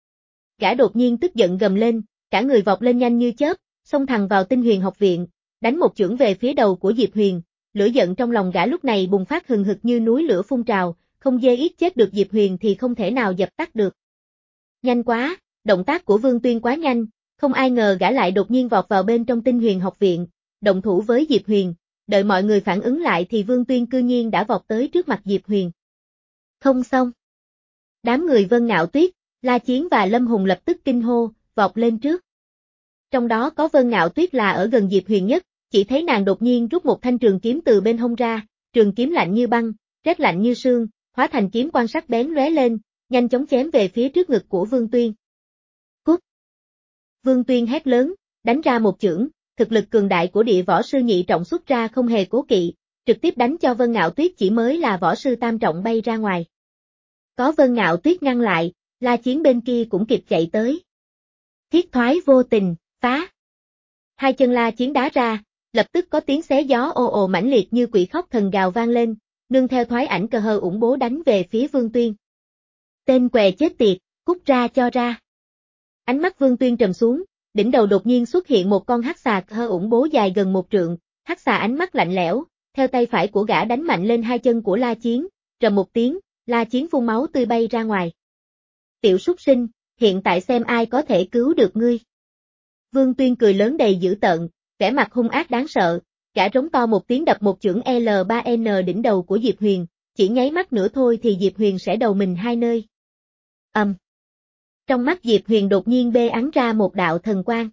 Gã đột nhiên tức giận gầm lên, cả người vọt lên nhanh như chớp, xông thẳng vào Tinh Huyền học viện, đánh một chưởng về phía đầu của Diệp Huyền, lửa giận trong lòng gã lúc này bùng phát hừng hực như núi lửa phun trào, không dê ít chết được Diệp Huyền thì không thể nào dập tắt được. Nhanh quá, động tác của Vương Tuyên quá nhanh, không ai ngờ gã lại đột nhiên vọt vào bên trong Tinh Huyền học viện, động thủ với Diệp Huyền, đợi mọi người phản ứng lại thì Vương Tuyên cư nhiên đã vọt tới trước mặt Diệp Huyền. Không xong. Đám người Vân Ngạo Tuyết, La Chiến và Lâm Hùng lập tức kinh hô, vọt lên trước. Trong đó có Vân Ngạo Tuyết là ở gần Diệp Huyền nhất, chỉ thấy nàng đột nhiên rút một thanh trường kiếm từ bên hông ra, trường kiếm lạnh như băng, rét lạnh như sương, hóa thành kiếm quang sắc bén lóe lên, nhanh chóng chém về phía trước ngực của Vương Tuyên. Cút! Vương Tuyên hét lớn, đánh ra một chưởng, thực lực cường đại của địa võ sư nhị trọng xuất ra không hề cố kỵ, trực tiếp đánh cho Vân Ngạo Tuyết chỉ mới là võ sư tam trọng bay ra ngoài. Có Vân Ngạo Tuyết ngăn lại, La Chiến bên kia cũng kịp chạy tới. Thiết thoái vô tình, phá. Hai chân La Chiến đá ra, lập tức có tiếng xé gió ồ ồ mãnh liệt như quỷ khóc thần gào vang lên, nương theo thoái ảnh cờ hờ ủng bố đánh về phía Vương Tuyên. Tên què chết tiệt, cút ra cho ra. Ánh mắt Vương Tuyên trầm xuống, đỉnh đầu đột nhiên xuất hiện một con hắc xà hơ ủng bố dài gần một trượng, hắc xà ánh mắt lạnh lẽo, theo tay phải của gã đánh mạnh lên hai chân của La Chiến, rầm một tiếng, La Chiến phun máu tươi bay ra ngoài. Tiểu súc sinh, hiện tại xem ai có thể cứu được ngươi. Vương Tuyên cười lớn đầy dữ tợn, vẻ mặt hung ác đáng sợ, gã rống to một tiếng đập một chưởng L ba N đỉnh đầu của Diệp Huyền, chỉ nháy mắt nữa thôi thì Diệp Huyền sẽ đầu mình hai nơi. Ầm. Um. Trong mắt Diệp Huyền đột nhiên bê ắn ra một đạo thần quang.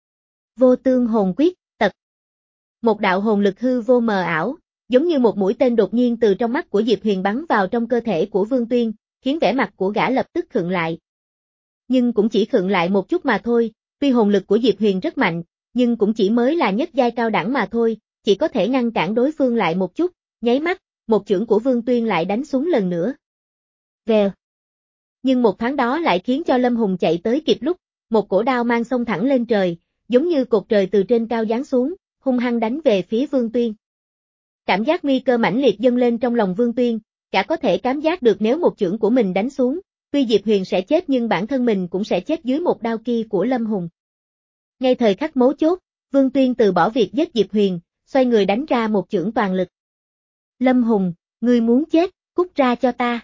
Vô tương hồn quyết, tật. Một đạo hồn lực hư vô mờ ảo, giống như một mũi tên đột nhiên từ trong mắt của Diệp Huyền bắn vào trong cơ thể của Vương Tuyên, khiến vẻ mặt của gã lập tức khựng lại. Nhưng cũng chỉ khựng lại một chút mà thôi, tuy hồn lực của Diệp Huyền rất mạnh, nhưng cũng chỉ mới là nhất giai cao đẳng mà thôi, chỉ có thể ngăn cản đối phương lại một chút, nháy mắt, một chưởng của Vương Tuyên lại đánh xuống lần nữa. Vèo. Nhưng một thoáng đó lại khiến cho Lâm Hùng chạy tới kịp lúc, một cổ đao mang xông thẳng lên trời, giống như cột trời từ trên cao giáng xuống, hung hăng đánh về phía Vương Tuyên. Cảm giác nguy cơ mãnh liệt dâng lên trong lòng Vương Tuyên, cả có thể cảm giác được nếu một chưởng của mình đánh xuống, tuy Diệp Huyền sẽ chết nhưng bản thân mình cũng sẽ chết dưới một đao kia của Lâm Hùng. Ngay thời khắc mấu chốt, Vương Tuyên từ bỏ việc giết Diệp Huyền, xoay người đánh ra một chưởng toàn lực. Lâm Hùng, ngươi muốn chết, cút ra cho ta.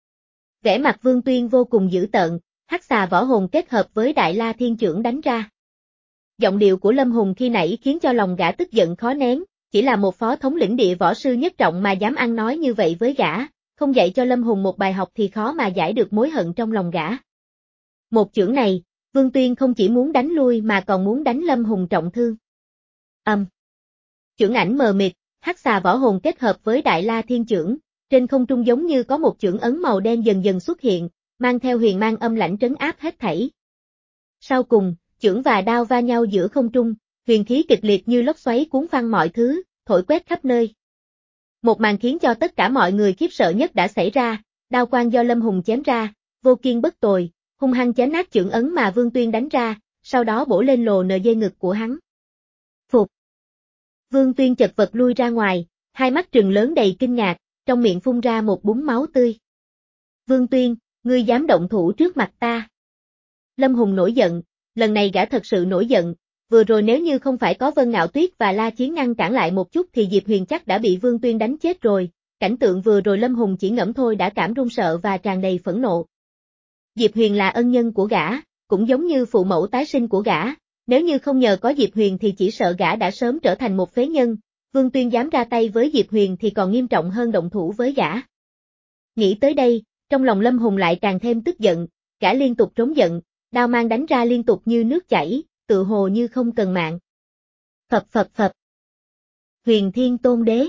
Vẻ mặt Vương Tuyên vô cùng dữ tợn, hắc xà võ hồn kết hợp với Đại La Thiên Chưởng đánh ra. Giọng điệu của Lâm Hùng khi nãy khiến cho lòng gã tức giận khó nén, chỉ là một phó thống lĩnh địa võ sư nhất trọng mà dám ăn nói như vậy với gã, không dạy cho Lâm Hùng một bài học thì khó mà giải được mối hận trong lòng gã. Một chưởng này, Vương Tuyên không chỉ muốn đánh lui mà còn muốn đánh Lâm Hùng trọng thương. Âm. Um. Chưởng ảnh mờ mịt, hắc xà võ hồn kết hợp với Đại La Thiên Chưởng, trên không trung giống như có một chưởng ấn màu đen dần dần xuất hiện, mang theo huyền mang âm lãnh trấn áp hết thảy. Sau cùng, chưởng và đao va nhau giữa không trung, huyền khí kịch liệt như lốc xoáy cuốn phăng mọi thứ, thổi quét khắp nơi. Một màn khiến cho tất cả mọi người khiếp sợ nhất đã xảy ra, đao quang do Lâm Hùng chém ra, vô kiên bất tồi, hung hăng chém nát chưởng ấn mà Vương Tuyên đánh ra, sau đó bổ lên lồ nờ dây ngực của hắn. Phục. Vương Tuyên chật vật lui ra ngoài, hai mắt trừng lớn đầy kinh ngạc, trong miệng phun ra một búng máu tươi. Vương Tuyên, Ngươi dám động thủ trước mặt ta. Lâm Hùng nổi giận, lần này gã thật sự nổi giận, vừa rồi nếu như không phải có Vân Ngạo Tuyết và La Chiến ngăn cản lại một chút thì Diệp Huyền chắc đã bị Vương Tuyên đánh chết rồi, cảnh tượng vừa rồi Lâm Hùng chỉ ngẫm thôi đã cảm run sợ và tràn đầy phẫn nộ. Diệp Huyền là ân nhân của gã, cũng giống như phụ mẫu tái sinh của gã, nếu như không nhờ có Diệp Huyền thì chỉ sợ gã đã sớm trở thành một phế nhân, Vương Tuyên dám ra tay với Diệp Huyền thì còn nghiêm trọng hơn động thủ với gã. Nghĩ tới đây, trong lòng Lâm Hùng lại càng thêm tức giận, gã liên tục trống giận, đao mang đánh ra liên tục như nước chảy, tự hồ như không cần mạng. Phập phập phập. Huyền Thiên Tôn Đế.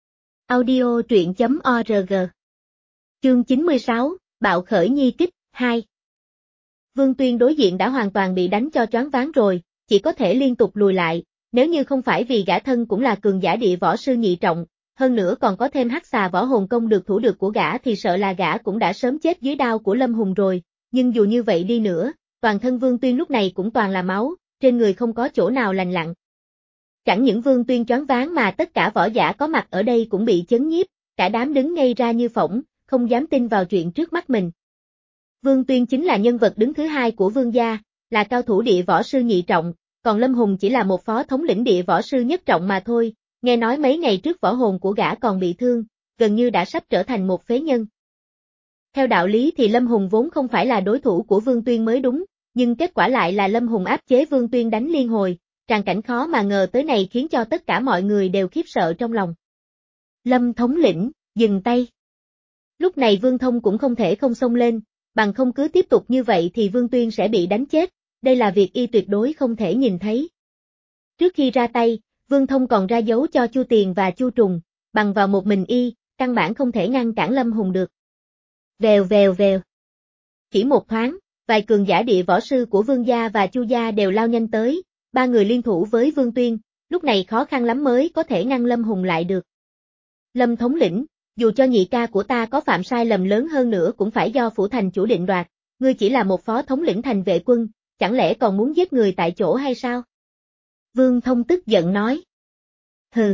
Audio truyện chấm org. Chương chín mươi sáu, Bạo khởi nhi kích, hai. Vương Tuyên đối diện đã hoàn toàn bị đánh cho choáng váng rồi, chỉ có thể liên tục lùi lại, nếu như không phải vì gã thân cũng là cường giả địa võ sư nhị trọng, hơn nữa còn có thêm hắc xà võ hồn công được thủ được của gã thì sợ là gã cũng đã sớm chết dưới đao của Lâm Hùng rồi, nhưng dù như vậy đi nữa, toàn thân Vương Tuyên lúc này cũng toàn là máu, trên người không có chỗ nào lành lặn. Chẳng những Vương Tuyên choáng váng mà tất cả võ giả có mặt ở đây cũng bị chấn nhiếp, cả đám đứng ngây ra như phỗng, không dám tin vào chuyện trước mắt mình. Vương Tuyên chính là nhân vật đứng thứ hai của Vương gia, là cao thủ địa võ sư nhị trọng, còn Lâm Hùng chỉ là một phó thống lĩnh địa võ sư nhất trọng mà thôi, nghe nói mấy ngày trước võ hồn của gã còn bị thương, gần như đã sắp trở thành một phế nhân. Theo đạo lý thì Lâm Hùng vốn không phải là đối thủ của Vương Tuyên mới đúng, nhưng kết quả lại là Lâm Hùng áp chế Vương Tuyên đánh liên hồi, tràng cảnh khó mà ngờ tới này khiến cho tất cả mọi người đều khiếp sợ trong lòng. Lâm thống lĩnh, dừng tay. Lúc này Vương Thông cũng không thể không xông lên, bằng không cứ tiếp tục như vậy thì Vương Tuyên sẽ bị đánh chết, đây là việc y tuyệt đối không thể nhìn thấy. Trước khi ra tay, Vương Thông còn ra dấu cho Chu Tiền và Chu Trùng, bằng vào một mình y, căn bản không thể ngăn cản Lâm Hùng được. Vèo vèo vèo. Chỉ một thoáng, vài cường giả địa võ sư của Vương gia và Chu gia đều lao nhanh tới, ba người liên thủ với Vương Tuyên, lúc này khó khăn lắm mới có thể ngăn Lâm Hùng lại được. Lâm thống lĩnh, dù cho nhị ca của ta có phạm sai lầm lớn hơn nữa cũng phải do phủ thành chủ định đoạt, ngươi chỉ là một phó thống lĩnh thành vệ quân, chẳng lẽ còn muốn giết người tại chỗ hay sao? Vương Thông tức giận nói. Hừ.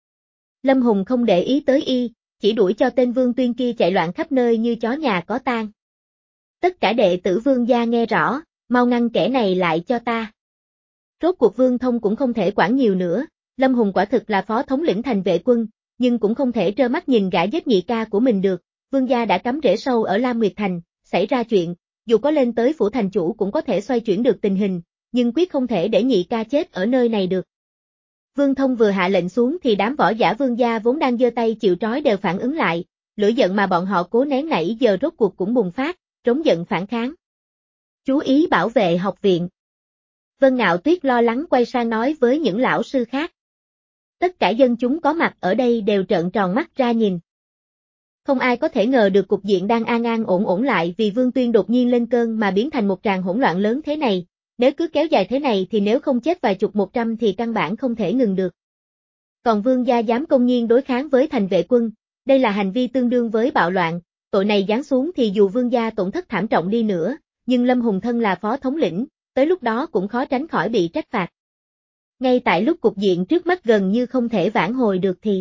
Lâm Hùng không để ý tới y, chỉ đuổi cho tên Vương Tuyên kia chạy loạn khắp nơi như chó nhà có tang. Tất cả đệ tử Vương gia nghe rõ, mau ngăn kẻ này lại cho ta. Rốt cuộc Vương Thông cũng không thể quản nhiều nữa, Lâm Hùng quả thực là phó thống lĩnh thành vệ quân, nhưng cũng không thể trơ mắt nhìn gã giết nhị ca của mình được, Vương gia đã cắm rễ sâu ở Lam Nguyệt Thành, xảy ra chuyện, dù có lên tới phủ thành chủ cũng có thể xoay chuyển được tình hình, nhưng quyết không thể để nhị ca chết ở nơi này được. Vương Thông vừa hạ lệnh xuống thì đám võ giả Vương gia vốn đang giơ tay chịu trói đều phản ứng lại, lửa giận mà bọn họ cố nén nãy giờ rốt cuộc cũng bùng phát, trống giận phản kháng. Chú ý bảo vệ học viện. Vân Ngạo Tuyết lo lắng quay sang nói với những lão sư khác. Tất cả dân chúng có mặt ở đây đều trợn tròn mắt ra nhìn. Không ai có thể ngờ được cục diện đang an an ổn ổn lại vì Vương Tuyên đột nhiên lên cơn mà biến thành một tràng hỗn loạn lớn thế này, nếu cứ kéo dài thế này thì nếu không chết vài chục một trăm thì căn bản không thể ngừng được. Còn Vương gia dám công nhiên đối kháng với thành vệ quân, đây là hành vi tương đương với bạo loạn, tội này giáng xuống thì dù Vương gia tổn thất thảm trọng đi nữa, nhưng Lâm Hùng thân là phó thống lĩnh, tới lúc đó cũng khó tránh khỏi bị trách phạt. Ngay tại lúc cục diện trước mắt gần như không thể vãn hồi được thì.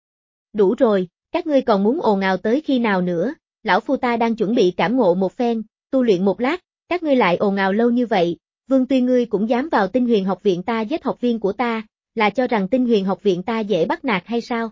Đủ rồi, các ngươi còn muốn ồn ào tới khi nào nữa, lão phu ta đang chuẩn bị cảm ngộ một phen, tu luyện một lát, các ngươi lại ồn ào lâu như vậy, Vương Tuyên ngươi cũng dám vào Tinh Huyền học viện ta giết học viên của ta, là cho rằng Tinh Huyền học viện ta dễ bắt nạt hay sao?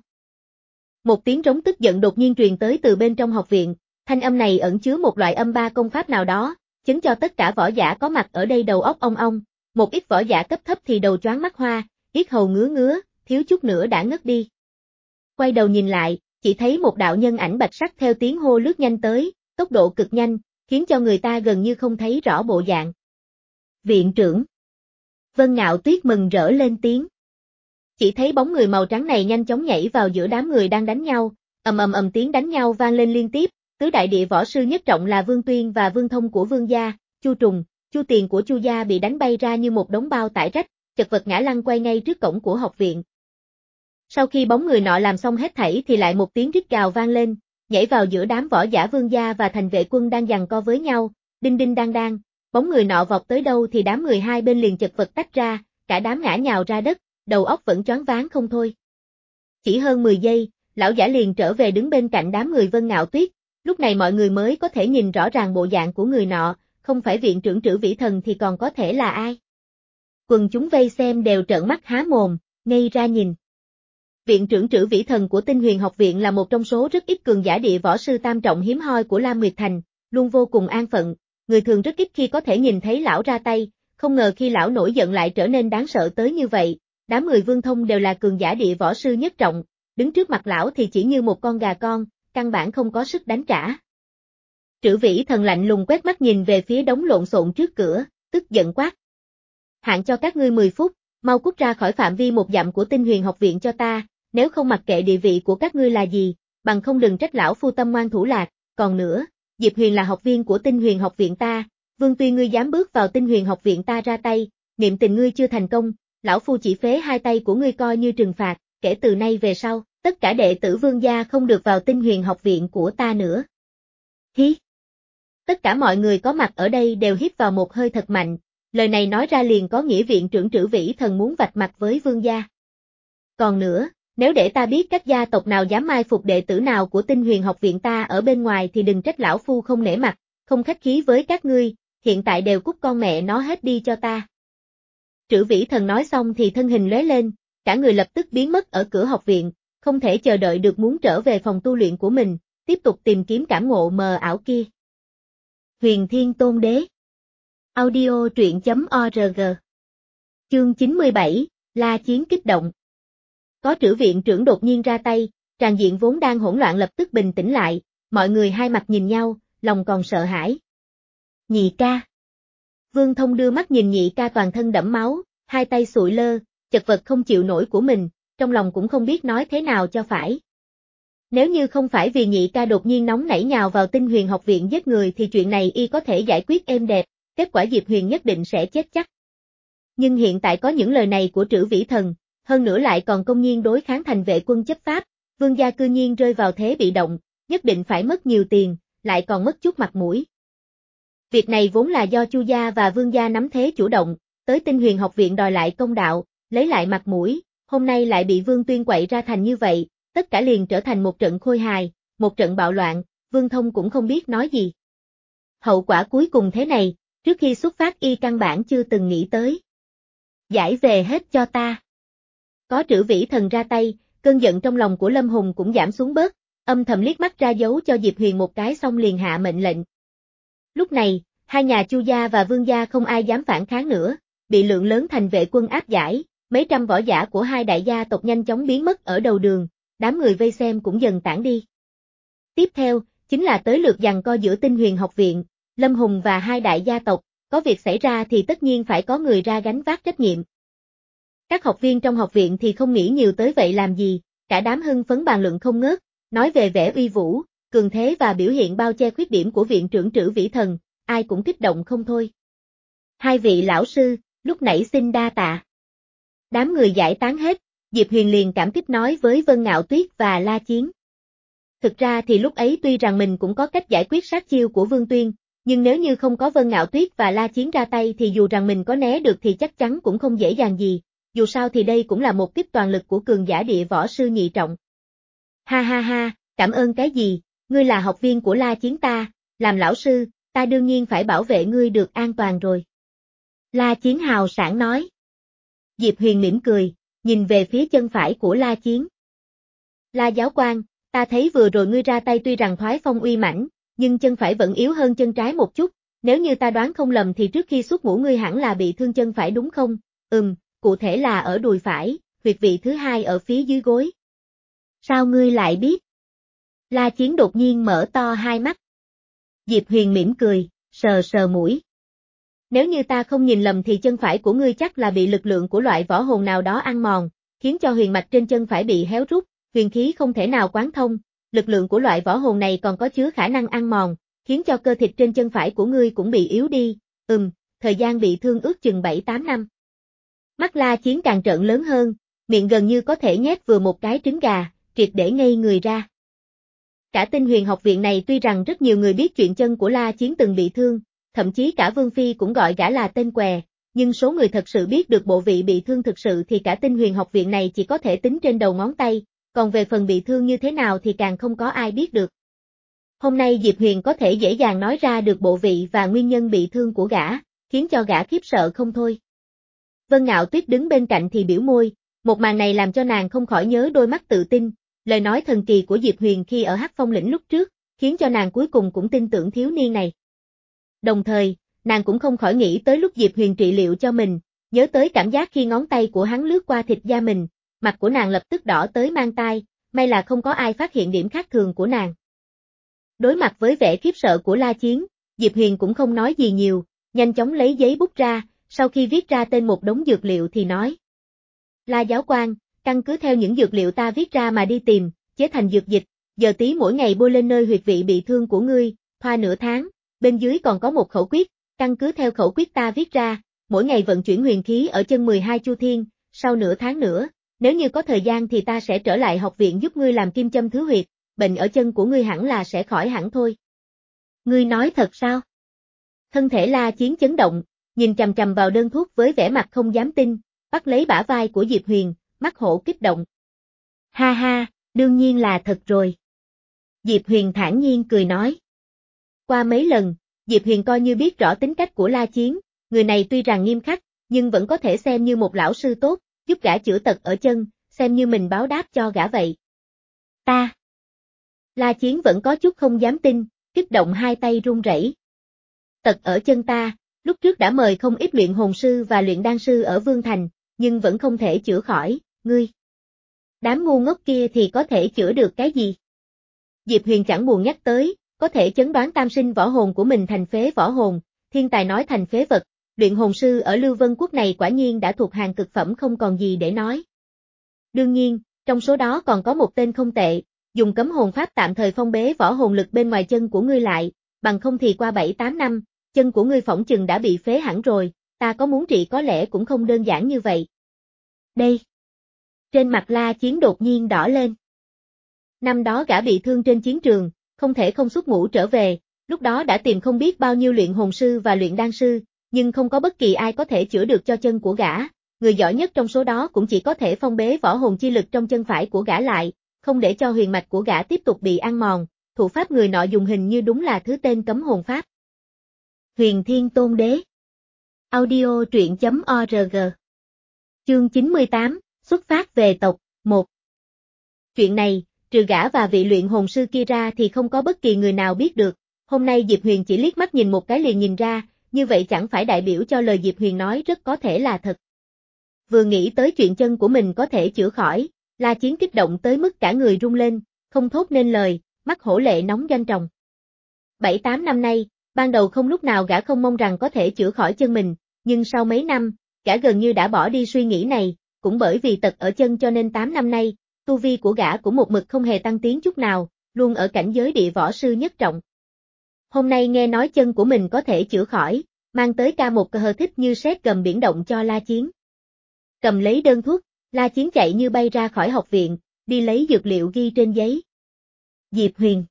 Một tiếng rống tức giận đột nhiên truyền tới từ bên trong học viện, thanh âm này ẩn chứa một loại âm ba công pháp nào đó, chứng cho tất cả võ giả có mặt ở đây đầu óc ong ong, một ít võ giả cấp thấp thì đầu choáng mắt hoa, yết hầu ngứa ngứa, thiếu chút nữa đã ngất đi. Quay đầu nhìn lại, chỉ thấy một đạo nhân ảnh bạch sắc theo tiếng hô lướt nhanh tới, tốc độ cực nhanh, khiến cho người ta gần như không thấy rõ bộ dạng. Viện trưởng. Vân Ngạo Tuyết mừng rỡ lên tiếng. Chỉ thấy bóng người màu trắng này nhanh chóng nhảy vào giữa đám người đang đánh nhau, ầm ầm ầm tiếng đánh nhau vang lên liên tiếp, tứ đại địa võ sư nhất trọng là Vương Tuyên và Vương Thông của Vương gia, Chu Trùng, Chu Tiền của Chu gia bị đánh bay ra như một đống bao tải rách, chật vật ngã lăn quay ngay trước cổng của học viện. Sau khi bóng người nọ làm xong hết thảy thì lại một tiếng rít gào vang lên, nhảy vào giữa đám võ giả Vương gia và thành vệ quân đang giằng co với nhau, đinh đinh đang đang, bóng người nọ vọt tới đâu thì đám người hai bên liền chật vật tách ra, cả đám ngã nhào ra đất, đầu óc vẫn choáng váng không thôi. Chỉ hơn mười giây, lão giả liền trở về đứng bên cạnh đám người Vân Ngạo Tuyết, Lúc này mọi người mới có thể nhìn rõ ràng bộ dạng của người nọ, không phải viện trưởng Trử Vĩ Thần thì còn có thể là ai. Quần chúng vây xem đều trợn mắt há mồm, ngây ra nhìn. Viện trưởng Trử Vĩ Thần của Tinh Huyền Học Viện là một trong số rất ít cường giả địa võ sư tam trọng hiếm hoi của Lam Nguyệt Thành, luôn vô cùng an phận, người thường rất ít khi có thể nhìn thấy lão ra tay, không ngờ khi lão nổi giận lại trở nên đáng sợ tới như vậy, đám người Vương Thông đều là cường giả địa võ sư nhất trọng, đứng trước mặt lão thì chỉ như một con gà con, căn bản không có sức đánh trả. Trử Vĩ Thần lạnh lùng quét mắt nhìn về phía đống lộn xộn trước cửa, tức giận quát. Hạn cho các ngươi mười phút, mau cút ra khỏi phạm vi một dặm của Tinh Huyền Học Viện cho ta, nếu không mặc kệ địa vị của các ngươi là gì, bằng không đừng trách lão phu tâm ngoan thủ lạc, còn nữa, Diệp Huyền là học viên của Tinh Huyền Học Viện ta, Vương Tuy ngươi dám bước vào Tinh Huyền Học Viện ta ra tay, niệm tình ngươi chưa thành công, lão phu chỉ phế hai tay của ngươi coi như trừng phạt, kể từ nay về sau, tất cả đệ tử Vương gia không được vào Tinh Huyền Học Viện của ta nữa. Hí! Tất cả mọi người có mặt ở đây đều hít vào một hơi thật mạnh, lời này nói ra liền có nghĩa viện trưởng Trử Vĩ Thần muốn vạch mặt với Vương gia. Còn nữa, nếu để ta biết các gia tộc nào dám mai phục đệ tử nào của Tinh Huyền Học Viện ta ở bên ngoài thì đừng trách lão phu không nể mặt, không khách khí với các ngươi, hiện tại đều cút con mẹ nó hết đi cho ta. Trử Vĩ Thần nói xong thì thân hình lóe lên, cả người lập tức biến mất ở cửa học viện, không thể chờ đợi được muốn trở về phòng tu luyện của mình, tiếp tục tìm kiếm cảm ngộ mờ ảo kia. Huyền Thiên Tôn Đế Audio truyện chấm org Chương chín mươi bảy, La Chiến kích động. Có Trử viện trưởng đột nhiên ra tay, tràng diện vốn đang hỗn loạn lập tức bình tĩnh lại, mọi người hai mặt nhìn nhau, lòng còn sợ hãi. Nhị ca. Vương Thông đưa mắt nhìn nhị ca toàn thân đẫm máu, hai tay sụi lơ, chật vật không chịu nổi của mình, trong lòng cũng không biết nói thế nào cho phải. Nếu như không phải vì nhị ca đột nhiên nóng nảy nhào vào Tinh Huyền Học Viện giết người thì chuyện này y có thể giải quyết êm đẹp, kết quả Diệp Huyền nhất định sẽ chết chắc. Nhưng hiện tại có những lời này của Trử Vĩ Thần, hơn nữa lại còn công nhiên đối kháng thành vệ quân chấp pháp, Vương gia cư nhiên rơi vào thế bị động, nhất định phải mất nhiều tiền, lại còn mất chút mặt mũi. Việc này vốn là do Chu gia và Vương gia nắm thế chủ động, tới Tinh Huyền Học Viện đòi lại công đạo, lấy lại mặt mũi, hôm nay lại bị Vương Tuyên quậy ra thành như vậy, tất cả liền trở thành một trận khôi hài, một trận bạo loạn, Vương Thông cũng không biết nói gì. Hậu quả cuối cùng thế này, trước khi xuất phát y căn bản chưa từng nghĩ tới. Giải về hết cho ta. Có Trử Vĩ Thần ra tay, cơn giận trong lòng của Lâm Hùng cũng giảm xuống bớt, âm thầm liếc mắt ra dấu cho Diệp Huyền một cái xong liền hạ mệnh lệnh. Lúc này, hai nhà Chu gia và Vương gia không ai dám phản kháng nữa, bị lượng lớn thành vệ quân áp giải, mấy trăm võ giả của hai đại gia tộc nhanh chóng biến mất ở đầu đường, đám người vây xem cũng dần tản đi. Tiếp theo, chính là tới lượt giằng co giữa Tinh Huyền Học Viện, Lâm Hùng và hai đại gia tộc, có việc xảy ra thì tất nhiên phải có người ra gánh vác trách nhiệm. Các học viên trong học viện thì không nghĩ nhiều tới vậy làm gì, cả đám hưng phấn bàn luận không ngớt, nói về vẻ uy vũ, cường thế và biểu hiện bao che khuyết điểm của viện trưởng Trử Vĩ Thần, ai cũng kích động không thôi. Hai vị lão sư, lúc nãy xin đa tạ. Đám người giải tán hết, Diệp Huyền liền cảm kích nói với Vân Ngạo Tuyết và La Chiến. Thực ra thì lúc ấy tuy rằng mình cũng có cách giải quyết sát chiêu của Vương Tuyên, nhưng nếu như không có Vân Ngạo Tuyết và La Chiến ra tay thì dù rằng mình có né được thì chắc chắn cũng không dễ dàng gì, dù sao thì đây cũng là một kích toàn lực của cường giả địa võ sư nhị trọng. Ha ha ha, cảm ơn cái gì, ngươi là học viên của La Chiến ta, làm lão sư, ta đương nhiên phải bảo vệ ngươi được an toàn rồi. La Chiến hào sảng nói. Diệp Huyền mỉm cười, nhìn về phía chân phải của La Chiến. La giáo quan, ta thấy vừa rồi ngươi ra tay tuy rằng thoái phong uy mãnh, nhưng chân phải vẫn yếu hơn chân trái một chút, nếu như ta đoán không lầm thì trước khi xuất ngũ ngươi hẳn là bị thương chân phải đúng không? Ừm, cụ thể là ở đùi phải, huyệt vị thứ hai ở phía dưới gối. Sao ngươi lại biết? La Chiến đột nhiên mở to hai mắt. Diệp Huyền mỉm cười, sờ sờ mũi. Nếu như ta không nhìn lầm thì chân phải của ngươi chắc là bị lực lượng của loại võ hồn nào đó ăn mòn, khiến cho huyền mạch trên chân phải bị héo rút, huyền khí không thể nào quán thông, lực lượng của loại võ hồn này còn có chứa khả năng ăn mòn, khiến cho cơ thịt trên chân phải của ngươi cũng bị yếu đi, ừm, thời gian bị thương ước chừng bảy tám năm. Mắt La Chiến càng trợn lớn hơn, miệng gần như có thể nhét vừa một cái trứng gà, triệt để ngây người ra. Cả Tinh Huyền Học Viện này tuy rằng rất nhiều người biết chuyện chân của La Chiến từng bị thương, thậm chí cả Vương Phi cũng gọi gã là tên què, nhưng số người thật sự biết được bộ vị bị thương thực sự thì cả Tinh Huyền Học Viện này chỉ có thể tính trên đầu ngón tay, còn về phần bị thương như thế nào thì càng không có ai biết được. Hôm nay Diệp Huyền có thể dễ dàng nói ra được bộ vị và nguyên nhân bị thương của gã, khiến cho gã khiếp sợ không thôi. Vân Ngạo Tuyết đứng bên cạnh thì biểu môi, một màn này làm cho nàng không khỏi nhớ đôi mắt tự tin, lời nói thần kỳ của Diệp Huyền khi ở Hắc Phong lĩnh lúc trước, khiến cho nàng cuối cùng cũng tin tưởng thiếu niên này. Đồng thời, nàng cũng không khỏi nghĩ tới lúc Diệp Huyền trị liệu cho mình, nhớ tới cảm giác khi ngón tay của hắn lướt qua thịt da mình, mặt của nàng lập tức đỏ tới mang tai, may là không có ai phát hiện điểm khác thường của nàng. Đối mặt với vẻ khiếp sợ của La Chiến, Diệp Huyền cũng không nói gì nhiều, nhanh chóng lấy giấy bút ra, sau khi viết ra tên một đống dược liệu thì nói. La giáo quan, căn cứ theo những dược liệu ta viết ra mà đi tìm, chế thành dược dịch, giờ tí mỗi ngày bôi lên nơi huyệt vị bị thương của ngươi, thoa nửa tháng, bên dưới còn có một khẩu quyết, căn cứ theo khẩu quyết ta viết ra, mỗi ngày vận chuyển huyền khí ở chân mười hai chu thiên, sau nửa tháng nữa, nếu như có thời gian thì ta sẽ trở lại học viện giúp ngươi làm kim châm thứ huyệt, bệnh ở chân của ngươi hẳn là sẽ khỏi hẳn thôi. Ngươi nói thật sao? Thân thể La Chiến chấn động, nhìn chằm chằm vào đơn thuốc với vẻ mặt không dám tin, bắt lấy bả vai của Diệp Huyền, mắt hổ kích động. Ha ha, đương nhiên là thật rồi. Diệp Huyền thản nhiên cười nói. Qua mấy lần, Diệp Huyền coi như biết rõ tính cách của La Chiến, người này tuy rằng nghiêm khắc, nhưng vẫn có thể xem như một lão sư tốt, giúp gã chữa tật ở chân, xem như mình báo đáp cho gã vậy. Ta. La Chiến vẫn có chút không dám tin, kích động hai tay run rẩy. Tật ở chân ta, lúc trước đã mời không ít luyện hồn sư và luyện đan sư ở Vương Thành, nhưng vẫn không thể chữa khỏi, ngươi. Đám ngu ngốc kia thì có thể chữa được cái gì? Diệp Huyền chẳng buồn nhắc tới, có thể chấn đoán tam sinh võ hồn của mình thành phế võ hồn, thiên tài nói thành phế vật, luyện hồn sư ở Lưu Vân Quốc này quả nhiên đã thuộc hàng cực phẩm không còn gì để nói. Đương nhiên, trong số đó còn có một tên không tệ, dùng cấm hồn pháp tạm thời phong bế võ hồn lực bên ngoài chân của ngươi lại, bằng không thì qua bảy tám năm, chân của ngươi phỏng chừng đã bị phế hẳn rồi, ta có muốn trị có lẽ cũng không đơn giản như vậy. Đây. Trên mặt La Chiến đột nhiên đỏ lên. Năm đó gã bị thương trên chiến trường, không thể không xuất ngũ trở về, lúc đó đã tìm không biết bao nhiêu luyện hồn sư và luyện đan sư, nhưng không có bất kỳ ai có thể chữa được cho chân của gã, người giỏi nhất trong số đó cũng chỉ có thể phong bế võ hồn chi lực trong chân phải của gã lại, không để cho huyền mạch của gã tiếp tục bị ăn mòn, thủ pháp người nọ dùng hình như đúng là thứ tên cấm hồn pháp. Huyền Thiên Tôn Đế. Audio truyện chấm org. Chương chín mươi tám, xuất phát về tộc, một. Chuyện này, trừ gã và vị luyện hồn sư kia ra thì không có bất kỳ người nào biết được, hôm nay Diệp Huyền chỉ liếc mắt nhìn một cái liền nhìn ra, như vậy chẳng phải đại biểu cho lời Diệp Huyền nói rất có thể là thật. Vừa nghĩ tới chuyện chân của mình có thể chữa khỏi, La Chiến kích động tới mức cả người rung lên, không thốt nên lời, mắt hổ lệ nóng doanh tròng. Bảy tám năm nay, ban đầu không lúc nào gã không mong rằng có thể chữa khỏi chân mình, nhưng sau mấy năm, gã gần như đã bỏ đi suy nghĩ này, cũng bởi vì tật ở chân cho nên tám năm nay, tu vi của gã cũng một mực không hề tăng tiến chút nào, luôn ở cảnh giới địa võ sư nhất trọng. Hôm nay nghe nói chân của mình có thể chữa khỏi, mang tới ca một cơ hờ thích như sét gầm biển động cho La Chiến. Cầm lấy đơn thuốc, La Chiến chạy như bay ra khỏi học viện, đi lấy dược liệu ghi trên giấy. Diệp Huyền.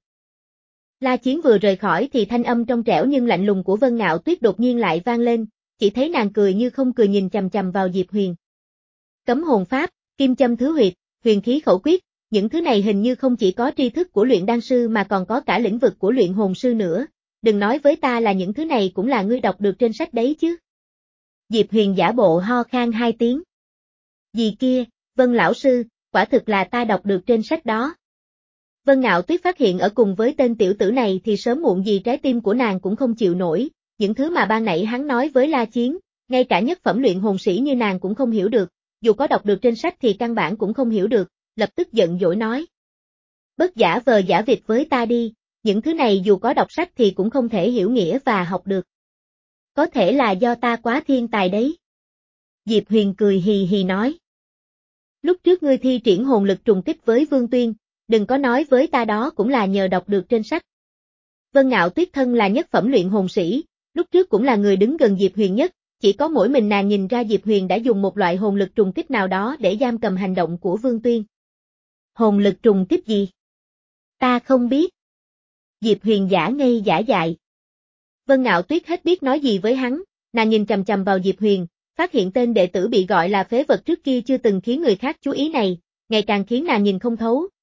La Chiến vừa rời khỏi thì thanh âm trong trẻo nhưng lạnh lùng của Vân Ngạo Tuyết đột nhiên lại vang lên, chỉ thấy nàng cười như không cười nhìn chằm chằm vào Diệp Huyền. Cấm hồn pháp, kim châm thứ huyệt, huyền khí khẩu quyết, những thứ này hình như không chỉ có tri thức của luyện đan sư mà còn có cả lĩnh vực của luyện hồn sư nữa, đừng nói với ta là những thứ này cũng là ngươi đọc được trên sách đấy chứ. Diệp Huyền giả bộ ho khan hai tiếng. Gì kia, Vân lão sư, quả thực là ta đọc được trên sách đó. Vân Ngạo Tuyết phát hiện ở cùng với tên tiểu tử này thì sớm muộn gì trái tim của nàng cũng không chịu nổi, những thứ mà ban nãy hắn nói với La Chiến, ngay cả nhất phẩm luyện hồn sĩ như nàng cũng không hiểu được, dù có đọc được trên sách thì căn bản cũng không hiểu được, lập tức giận dỗi nói. Bất giả vờ giả vịt với ta đi, những thứ này dù có đọc sách thì cũng không thể hiểu nghĩa và học được. Có thể là do ta quá thiên tài đấy. Diệp Huyền cười hì hì nói. Lúc trước ngươi thi triển hồn lực trùng kích với Vương Tuyên, đừng có nói với ta đó cũng là nhờ đọc được trên sách. Vân Ngạo Tuyết thân là nhất phẩm luyện hồn sĩ, lúc trước cũng là người đứng gần Diệp Huyền nhất, chỉ có mỗi mình nàng nhìn ra Diệp Huyền đã dùng một loại hồn lực trùng kích nào đó để giam cầm hành động của Vương Tuyên. Hồn lực trùng kích gì? Ta không biết. Diệp Huyền giả ngây giả dại. Vân Ngạo Tuyết hết biết nói gì với hắn, nàng nhìn chằm chằm vào Diệp Huyền, phát hiện tên đệ tử bị gọi là phế vật trước kia chưa từng khiến người khác chú ý này, ngày càng khiến nàng nhìn không thấu,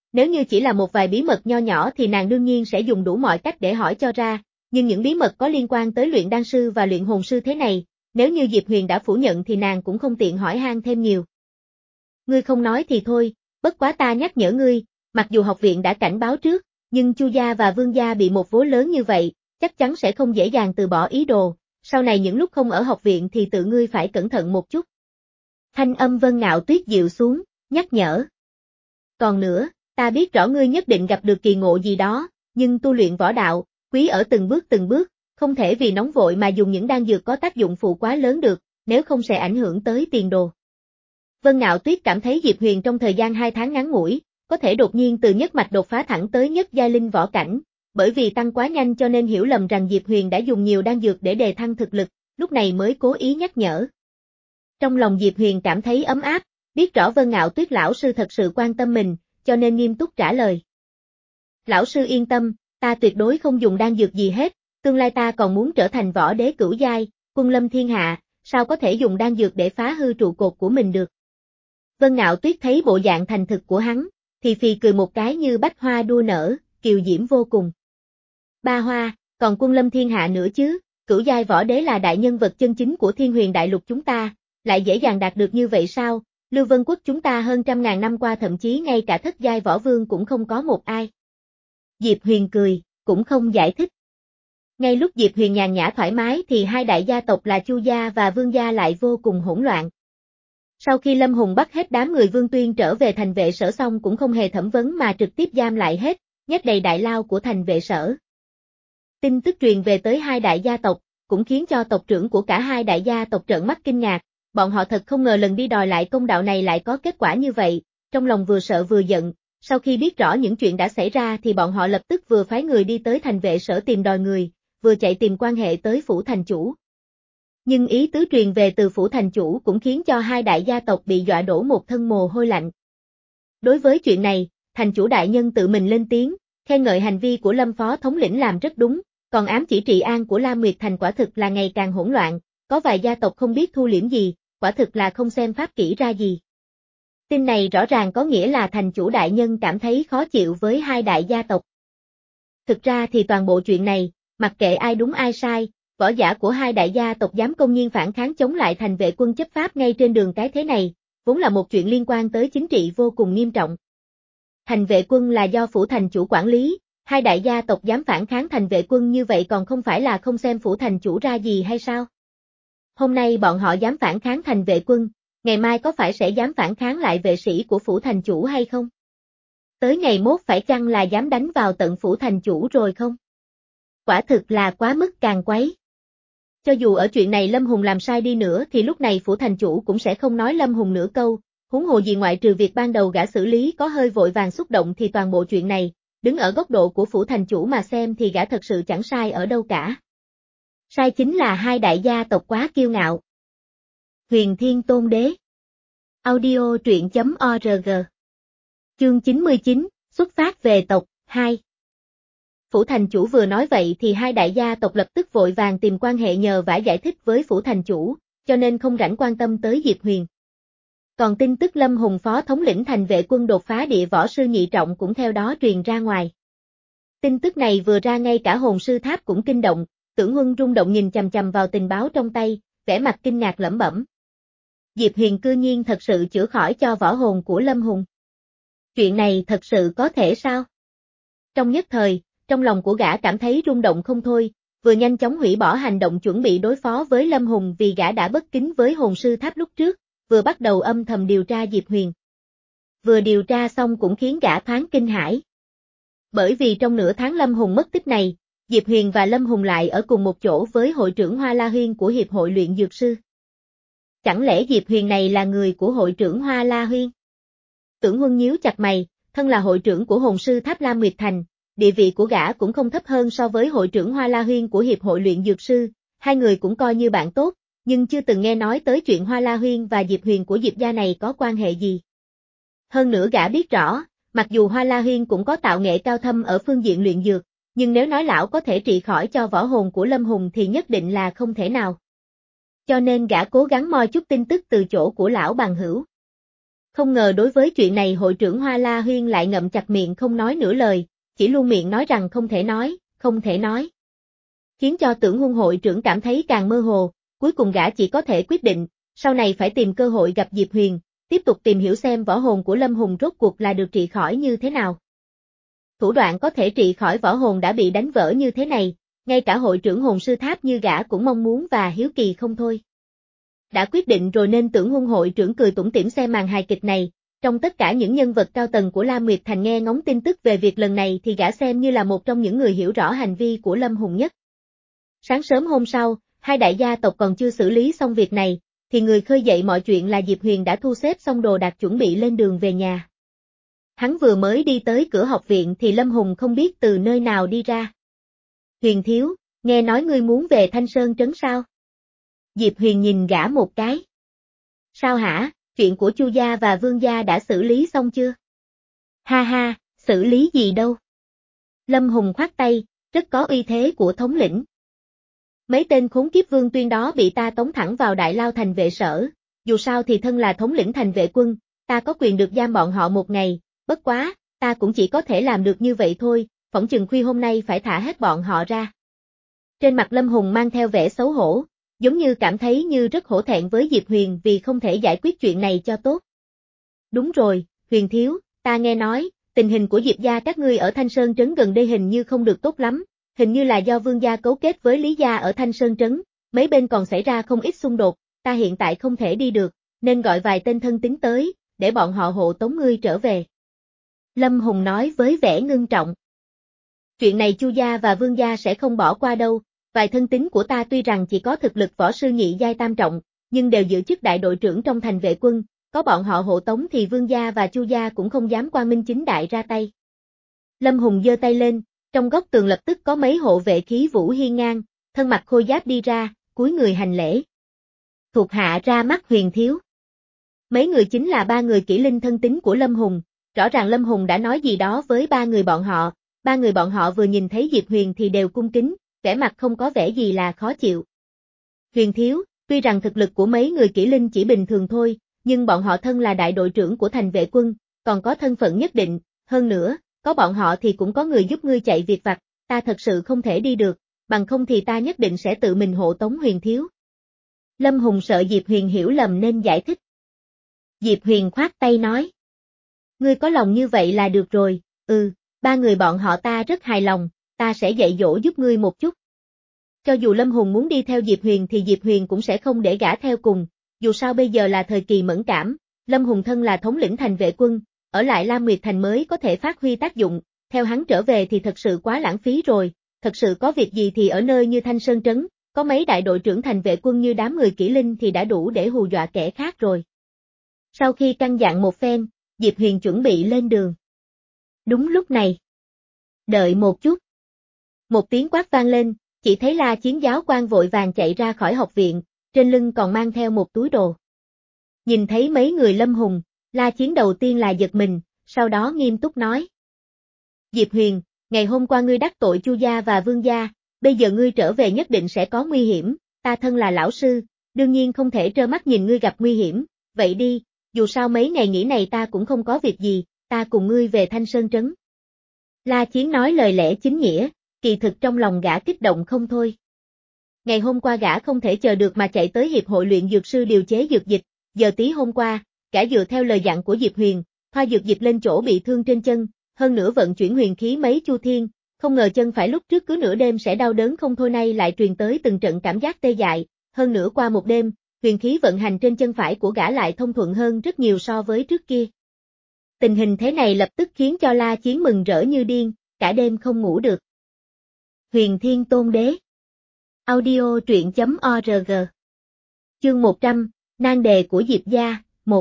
Nếu như chỉ là một vài bí mật nho nhỏ thì nàng đương nhiên sẽ dùng đủ mọi cách để hỏi cho ra, nhưng những bí mật có liên quan tới luyện đan sư và luyện hồn sư thế này, nếu như Diệp Huyền đã phủ nhận thì nàng cũng không tiện hỏi han thêm nhiều. Ngươi không nói thì thôi, bất quá ta nhắc nhở ngươi, mặc dù học viện đã cảnh báo trước, nhưng Chu gia và Vương gia bị một vố lớn như vậy, chắc chắn sẽ không dễ dàng từ bỏ ý đồ, sau này những lúc không ở học viện thì tự ngươi phải cẩn thận một chút. Thanh âm Vân Ngạo Tuyết dịu xuống, nhắc nhở. Còn nữa, ta biết rõ ngươi nhất định gặp được kỳ ngộ gì đó, nhưng tu luyện võ đạo, quý ở từng bước từng bước, không thể vì nóng vội mà dùng những đan dược có tác dụng phụ quá lớn được, nếu không sẽ ảnh hưởng tới tiền đồ. Vân Ngạo Tuyết cảm thấy Diệp Huyền trong thời gian hai tháng ngắn ngủi, có thể đột nhiên từ nhất mạch đột phá thẳng tới nhất giai linh võ cảnh, bởi vì tăng quá nhanh cho nên hiểu lầm rằng Diệp Huyền đã dùng nhiều đan dược để đề thăng thực lực, lúc này mới cố ý nhắc nhở. Trong lòng Diệp Huyền cảm thấy ấm áp, biết rõ Vân Ngạo Tuyết lão sư thật sự quan tâm mình, cho nên nghiêm túc trả lời. Lão sư yên tâm, ta tuyệt đối không dùng đan dược gì hết, tương lai ta còn muốn trở thành võ đế cửu giai, quân lâm thiên hạ, sao có thể dùng đan dược để phá hư trụ cột của mình được. Vân Ngạo Tuyết thấy bộ dạng thành thực của hắn, thì phì cười một cái như bách hoa đua nở, kiều diễm vô cùng. Ba Hoa, còn quân lâm thiên hạ nữa chứ, cửu giai võ đế là đại nhân vật chân chính của Thiên Huyền đại lục chúng ta, lại dễ dàng đạt được như vậy sao? Lưu Vân Quốc chúng ta hơn trăm ngàn năm qua thậm chí ngay cả thất giai võ vương cũng không có một ai. Diệp Huyền cười, cũng không giải thích. Ngay lúc Diệp Huyền nhàn nhã thoải mái thì hai đại gia tộc là Chu gia và Vương gia lại vô cùng hỗn loạn. Sau khi Lâm Hùng bắt hết đám người Vương Tuyên trở về thành vệ sở xong cũng không hề thẩm vấn mà trực tiếp giam lại hết, nhét đầy đại lao của thành vệ sở. Tin tức truyền về tới hai đại gia tộc, cũng khiến cho tộc trưởng của cả hai đại gia tộc trợn mắt kinh ngạc, bọn họ thật không ngờ lần đi đòi lại công đạo này lại có kết quả như vậy, trong lòng vừa sợ vừa giận, sau khi biết rõ những chuyện đã xảy ra thì bọn họ lập tức vừa phái người đi tới thành vệ sở tìm đòi người, vừa chạy tìm quan hệ tới phủ thành chủ. Nhưng ý tứ truyền về từ phủ thành chủ cũng khiến cho hai đại gia tộc bị dọa đổ một thân mồ hôi lạnh. Đối với chuyện này, thành chủ đại nhân tự mình lên tiếng, khen ngợi hành vi của Lâm phó thống lĩnh làm rất đúng, còn ám chỉ trị an của La Nguyệt Thành quả thực là ngày càng hỗn loạn, có vài gia tộc không biết thu liễm gì, quả thực là không xem pháp kỹ ra gì. Tin này rõ ràng có nghĩa là thành chủ đại nhân cảm thấy khó chịu với hai đại gia tộc. Thực ra thì toàn bộ chuyện này, mặc kệ ai đúng ai sai, võ giả của hai đại gia tộc dám công nhiên phản kháng chống lại thành vệ quân chấp pháp ngay trên đường cái thế này, vốn là một chuyện liên quan tới chính trị vô cùng nghiêm trọng. Thành vệ quân là do phủ thành chủ quản lý, hai đại gia tộc dám phản kháng thành vệ quân như vậy còn không phải là không xem phủ thành chủ ra gì hay sao? Hôm nay bọn họ dám phản kháng thành vệ quân, ngày mai có phải sẽ dám phản kháng lại vệ sĩ của phủ thành chủ hay không? Tới ngày mốt phải chăng là dám đánh vào tận phủ thành chủ rồi không? Quả thực là quá mức càng quấy. Cho dù ở chuyện này Lâm Hùng làm sai đi nữa thì lúc này phủ thành chủ cũng sẽ không nói Lâm Hùng nửa câu, huống hồ gì ngoại trừ việc ban đầu gã xử lý có hơi vội vàng xúc động thì toàn bộ chuyện này, đứng ở góc độ của phủ thành chủ mà xem thì gã thật sự chẳng sai ở đâu cả. Sai chính là hai đại gia tộc quá kiêu ngạo. Huyền Thiên Tôn Đế. Audio truyện chấm org. Chương chín mươi chín, xuất phát về tộc, hai. Phủ thành chủ vừa nói vậy thì hai đại gia tộc lập tức vội vàng tìm quan hệ nhờ vả giải thích với phủ thành chủ, cho nên không rảnh quan tâm tới Diệp Huyền. Còn tin tức Lâm Hùng phó thống lĩnh thành vệ quân đột phá địa võ sư nhị trọng cũng theo đó truyền ra ngoài. Tin tức này vừa ra ngay cả hồn sư tháp cũng kinh động, Tưởng Huân rung động nhìn chằm chằm vào tình báo trong tay, vẻ mặt kinh ngạc lẩm bẩm. Diệp Huyền cư nhiên thật sự chữa khỏi cho võ hồn của Lâm Hùng. Chuyện này thật sự có thể sao? Trong nhất thời, trong lòng của gã cảm thấy rung động không thôi, vừa nhanh chóng hủy bỏ hành động chuẩn bị đối phó với Lâm Hùng vì gã đã bất kính với hồn sư tháp lúc trước, vừa bắt đầu âm thầm điều tra Diệp Huyền. Vừa điều tra xong cũng khiến gã thoáng kinh hãi. Bởi vì trong nửa tháng Lâm Hùng mất tích này, Diệp Huyền và Lâm Hùng lại ở cùng một chỗ với hội trưởng Hoa La Huyên của Hiệp hội luyện dược sư. Chẳng lẽ Diệp Huyền này là người của hội trưởng Hoa La Huyên? Tưởng Huân nhíu chặt mày, thân là hội trưởng của hồn sư tháp Lam Nguyệt Thành, địa vị của gã cũng không thấp hơn so với hội trưởng Hoa La Huyên của Hiệp hội luyện dược sư, hai người cũng coi như bạn tốt, nhưng chưa từng nghe nói tới chuyện Hoa La Huyên và Diệp Huyền của Diệp gia này có quan hệ gì. Hơn nữa gã biết rõ, mặc dù Hoa La Huyên cũng có tạo nghệ cao thâm ở phương diện luyện dược, nhưng nếu nói lão có thể trị khỏi cho võ hồn của Lâm Hùng thì nhất định là không thể nào. Cho nên gã cố gắng moi chút tin tức từ chỗ của lão bằng hữu. Không ngờ đối với chuyện này hội trưởng Hoa La Huyên lại ngậm chặt miệng không nói nửa lời, chỉ luôn miệng nói rằng không thể nói, không thể nói. Khiến cho Tưởng Huân hội trưởng cảm thấy càng mơ hồ, cuối cùng gã chỉ có thể quyết định, sau này phải tìm cơ hội gặp Diệp Huyền, tiếp tục tìm hiểu xem võ hồn của Lâm Hùng rốt cuộc là được trị khỏi như thế nào. Thủ đoạn có thể trị khỏi võ hồn đã bị đánh vỡ như thế này, ngay cả hội trưởng hồn sư tháp như gã cũng mong muốn và hiếu kỳ không thôi. Đã quyết định rồi nên Tưởng Huân hội trưởng cười tủm tỉm xem màn hài kịch này, trong tất cả những nhân vật cao tầng của Lam Nguyệt Thành nghe ngóng tin tức về việc lần này thì gã xem như là một trong những người hiểu rõ hành vi của Lâm Hùng nhất. Sáng sớm hôm sau, hai đại gia tộc còn chưa xử lý xong việc này, thì người khơi dậy mọi chuyện là Diệp Huyền đã thu xếp xong đồ đạc chuẩn bị lên đường về nhà. Hắn vừa mới đi tới cửa học viện thì Lâm Hùng không biết từ nơi nào đi ra. Huyền thiếu, nghe nói ngươi muốn về Thanh Sơn Trấn sao? Diệp Huyền nhìn gã một cái. Sao hả, chuyện của Chu gia và Vương gia đã xử lý xong chưa? Ha ha, xử lý gì đâu? Lâm Hùng khoát tay, rất có uy thế của thống lĩnh. Mấy tên khốn kiếp Vương Tuyên đó bị ta tống thẳng vào Đại Lao thành vệ sở, dù sao thì thân là thống lĩnh thành vệ quân, ta có quyền được giam bọn họ một ngày, bất quá, ta cũng chỉ có thể làm được như vậy thôi, phỏng chừng khuya hôm nay phải thả hết bọn họ ra. Trên mặt Lâm Hùng mang theo vẻ xấu hổ, giống như cảm thấy như rất hổ thẹn với Diệp Huyền vì không thể giải quyết chuyện này cho tốt. Đúng rồi, Huyền thiếu, ta nghe nói, tình hình của Diệp gia các ngươi ở Thanh Sơn Trấn gần đây hình như không được tốt lắm, hình như là do Vương gia cấu kết với Lý gia ở Thanh Sơn Trấn, mấy bên còn xảy ra không ít xung đột, ta hiện tại không thể đi được, nên gọi vài tên thân tín tới, để bọn họ hộ tống ngươi trở về. Lâm Hùng nói với vẻ ngưng trọng. Chuyện này Chu gia và Vương gia sẽ không bỏ qua đâu, vài thân tín của ta tuy rằng chỉ có thực lực võ sư nhị giai tam trọng, nhưng đều giữ chức đại đội trưởng trong thành vệ quân, có bọn họ hộ tống thì Vương gia và Chu gia cũng không dám quang minh chính đại ra tay. Lâm Hùng giơ tay lên, trong góc tường lập tức có mấy hộ vệ khí vũ hiên ngang, thân mặc khôi giáp đi ra, cúi người hành lễ. Thuộc hạ ra mắt Huyền thiếu. Mấy người chính là ba người kỹ linh thân tín của Lâm Hùng, rõ ràng Lâm Hùng đã nói gì đó với ba người bọn họ, ba người bọn họ vừa nhìn thấy Diệp Huyền thì đều cung kính, vẻ mặt không có vẻ gì là khó chịu. Huyền thiếu, tuy rằng thực lực của mấy người kỹ linh chỉ bình thường thôi, nhưng bọn họ thân là đại đội trưởng của thành vệ quân, còn có thân phận nhất định, hơn nữa, có bọn họ thì cũng có người giúp ngươi chạy việc vặt, ta thật sự không thể đi được, bằng không thì ta nhất định sẽ tự mình hộ tống Huyền thiếu. Lâm Hùng sợ Diệp Huyền hiểu lầm nên giải thích. Diệp Huyền khoát tay nói. Ngươi có lòng như vậy là được rồi, ừ, ba người bọn họ ta rất hài lòng, ta sẽ dạy dỗ giúp ngươi một chút. Cho dù Lâm Hùng muốn đi theo Diệp Huyền thì Diệp Huyền cũng sẽ không để gã theo cùng, dù sao bây giờ là thời kỳ mẫn cảm, Lâm Hùng thân là thống lĩnh thành vệ quân, ở lại Lam Nguyệt Thành mới có thể phát huy tác dụng, theo hắn trở về thì thật sự quá lãng phí rồi, thật sự có việc gì thì ở nơi như Thanh Sơn Trấn, có mấy đại đội trưởng thành vệ quân như đám người kỹ linh thì đã đủ để hù dọa kẻ khác rồi. Sau khi căn dặn một phen, Diệp Huyền chuẩn bị lên đường. Đúng lúc này. Đợi một chút. Một tiếng quát vang lên, chỉ thấy La Chiến giáo quan vội vàng chạy ra khỏi học viện, trên lưng còn mang theo một túi đồ. Nhìn thấy mấy người Lâm Hùng, La Chiến đầu tiên là giật mình, sau đó nghiêm túc nói. Diệp Huyền, ngày hôm qua ngươi đắc tội Chu gia và Vương gia, bây giờ ngươi trở về nhất định sẽ có nguy hiểm, ta thân là lão sư, đương nhiên không thể trơ mắt nhìn ngươi gặp nguy hiểm, vậy đi, dù sao mấy ngày nghỉ này ta cũng không có việc gì, ta cùng ngươi về Thanh Sơn Trấn. La Chiến nói lời lẽ chính nghĩa, kỳ thực trong lòng gã kích động không thôi. Ngày hôm qua gã không thể chờ được mà chạy tới Hiệp hội luyện dược sư điều chế dược dịch, giờ tí hôm qua, gã dựa theo lời dặn của Diệp Huyền, thoa dược dịch lên chỗ bị thương trên chân, hơn nữa vận chuyển huyền khí mấy chu thiên, không ngờ chân phải lúc trước cứ nửa đêm sẽ đau đớn không thôi nay lại truyền tới từng trận cảm giác tê dại, hơn nữa qua một đêm, huyền khí vận hành trên chân phải của gã lại thông thuận hơn rất nhiều so với trước kia. Tình hình thế này lập tức khiến cho La Chiến mừng rỡ như điên, cả đêm không ngủ được. Huyền Thiên Tôn Đế. Audio truyện chấm org. Chương một trăm, nan đề của Diệp gia, một.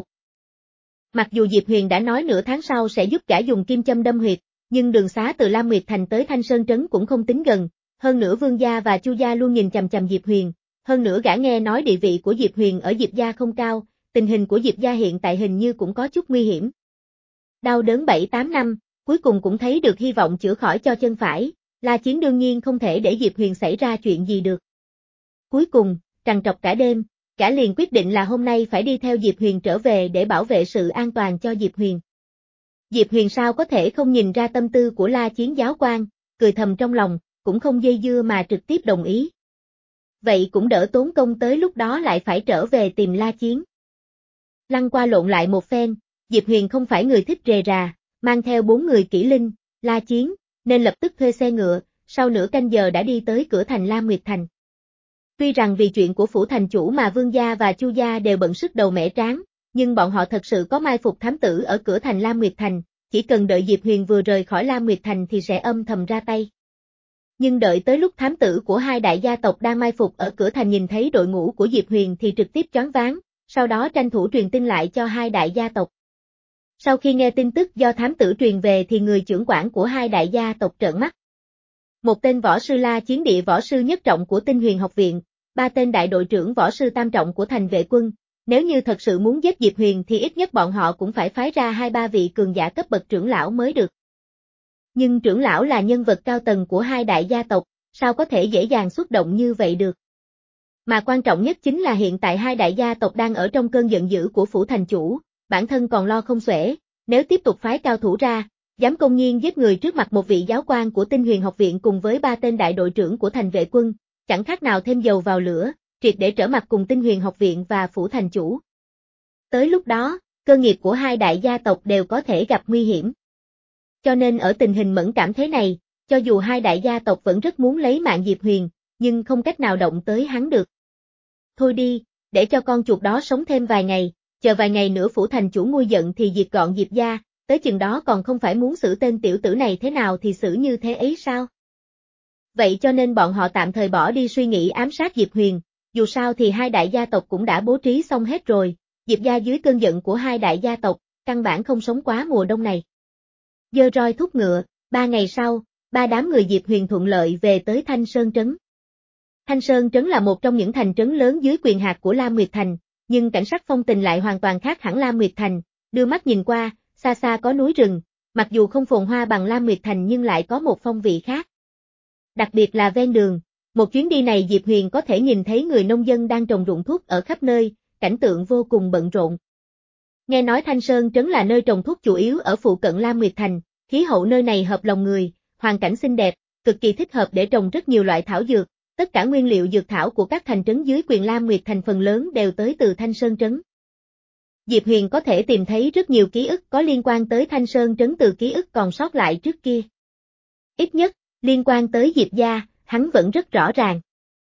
Mặc dù Diệp Huyền đã nói nửa tháng sau sẽ giúp gã dùng kim châm đâm huyệt, nhưng đường xá từ Lam Nguyệt Thành tới Thanh Sơn Trấn cũng không tính gần, hơn nữa Vương gia và Chu gia luôn nhìn chằm chằm Diệp Huyền, hơn nữa gã nghe nói địa vị của Diệp Huyền ở Diệp gia không cao, tình hình của Diệp gia hiện tại hình như cũng có chút nguy hiểm. Đau đớn bảy tám năm, cuối cùng cũng thấy được hy vọng chữa khỏi cho chân phải, La Chiến đương nhiên không thể để Diệp Huyền xảy ra chuyện gì được. Cuối cùng, trằn trọc cả đêm, gã liền quyết định là hôm nay phải đi theo Diệp Huyền trở về để bảo vệ sự an toàn cho Diệp Huyền. Diệp Huyền sao có thể không nhìn ra tâm tư của La Chiến giáo quan, cười thầm trong lòng, cũng không dây dưa mà trực tiếp đồng ý. Vậy cũng đỡ tốn công tới lúc đó lại phải trở về tìm La Chiến. Lăn qua lộn lại một phen, Diệp Huyền không phải người thích rề rà, mang theo bốn người kỹ linh, La Chiến, nên lập tức thuê xe ngựa, sau nửa canh giờ đã đi tới cửa thành Lam Nguyệt Thành. Tuy rằng vì chuyện của phủ thành chủ mà Vương gia và Chu gia đều bận sức đầu mẻ trán, nhưng bọn họ thật sự có mai phục thám tử ở cửa thành Lam Nguyệt Thành, chỉ cần đợi Diệp Huyền vừa rời khỏi Lam Nguyệt Thành thì sẽ âm thầm ra tay. Nhưng đợi tới lúc thám tử của hai đại gia tộc đang mai phục ở cửa thành nhìn thấy đội ngũ của Diệp Huyền thì trực tiếp choáng váng, sau đó tranh thủ truyền tin lại cho hai đại gia tộc. Sau khi nghe tin tức do thám tử truyền về thì người trưởng quản của hai đại gia tộc trợn mắt. Một tên võ sư La Chiến địa võ sư nhất trọng của Tinh Huyền học viện, ba tên đại đội trưởng võ sư tam trọng của thành vệ quân, nếu như thật sự muốn giết Diệp Huyền thì ít nhất bọn họ cũng phải phái ra hai ba vị cường giả cấp bậc trưởng lão mới được. Nhưng trưởng lão là nhân vật cao tầng của hai đại gia tộc, sao có thể dễ dàng xuất động như vậy được. Mà quan trọng nhất chính là hiện tại hai đại gia tộc đang ở trong cơn giận dữ của phủ thành chủ, bản thân còn lo không xuể, nếu tiếp tục phái cao thủ ra, dám công nhiên giết người trước mặt một vị giáo quan của Tinh Huyền học viện cùng với ba tên đại đội trưởng của thành vệ quân, chẳng khác nào thêm dầu vào lửa, triệt để trở mặt cùng Tinh Huyền học viện và phủ thành chủ. Tới lúc đó, cơ nghiệp của hai đại gia tộc đều có thể gặp nguy hiểm. Cho nên ở tình hình mẫn cảm thế này, cho dù hai đại gia tộc vẫn rất muốn lấy mạng Diệp Huyền, nhưng không cách nào động tới hắn được. Thôi đi, để cho con chuột đó sống thêm vài ngày, chờ vài ngày nữa phủ thành chủ nguôi giận thì diệt gọn Diệp gia, tới chừng đó còn không phải muốn xử tên tiểu tử này thế nào thì xử như thế ấy sao? Vậy cho nên bọn họ tạm thời bỏ đi suy nghĩ ám sát Diệp Huyền, dù sao thì hai đại gia tộc cũng đã bố trí xong hết rồi, Diệp gia dưới cơn giận của hai đại gia tộc, căn bản không sống quá mùa đông này. Dơ roi thúc ngựa, ba ngày sau, ba đám người Diệp Huyền thuận lợi về tới Thanh Sơn Trấn. Thanh Sơn Trấn là một trong những thành trấn lớn dưới quyền hạt của Lam Nguyệt Thành, nhưng cảnh sắc phong tình lại hoàn toàn khác hẳn Lam Nguyệt Thành, đưa mắt nhìn qua, xa xa có núi rừng, mặc dù không phồn hoa bằng Lam Nguyệt Thành nhưng lại có một phong vị khác. Đặc biệt là ven đường, một chuyến đi này Diệp Huyền có thể nhìn thấy người nông dân đang trồng ruộng thuốc ở khắp nơi, cảnh tượng vô cùng bận rộn. Nghe nói Thanh Sơn Trấn là nơi trồng thuốc chủ yếu ở phụ cận Lam Nguyệt Thành, khí hậu nơi này hợp lòng người, hoàn cảnh xinh đẹp, cực kỳ thích hợp để trồng rất nhiều loại thảo dược, tất cả nguyên liệu dược thảo của các thành trấn dưới quyền Lam Nguyệt Thành phần lớn đều tới từ Thanh Sơn Trấn. Diệp Huyền có thể tìm thấy rất nhiều ký ức có liên quan tới Thanh Sơn Trấn từ ký ức còn sót lại trước kia. Ít nhất, liên quan tới Diệp gia, hắn vẫn rất rõ ràng.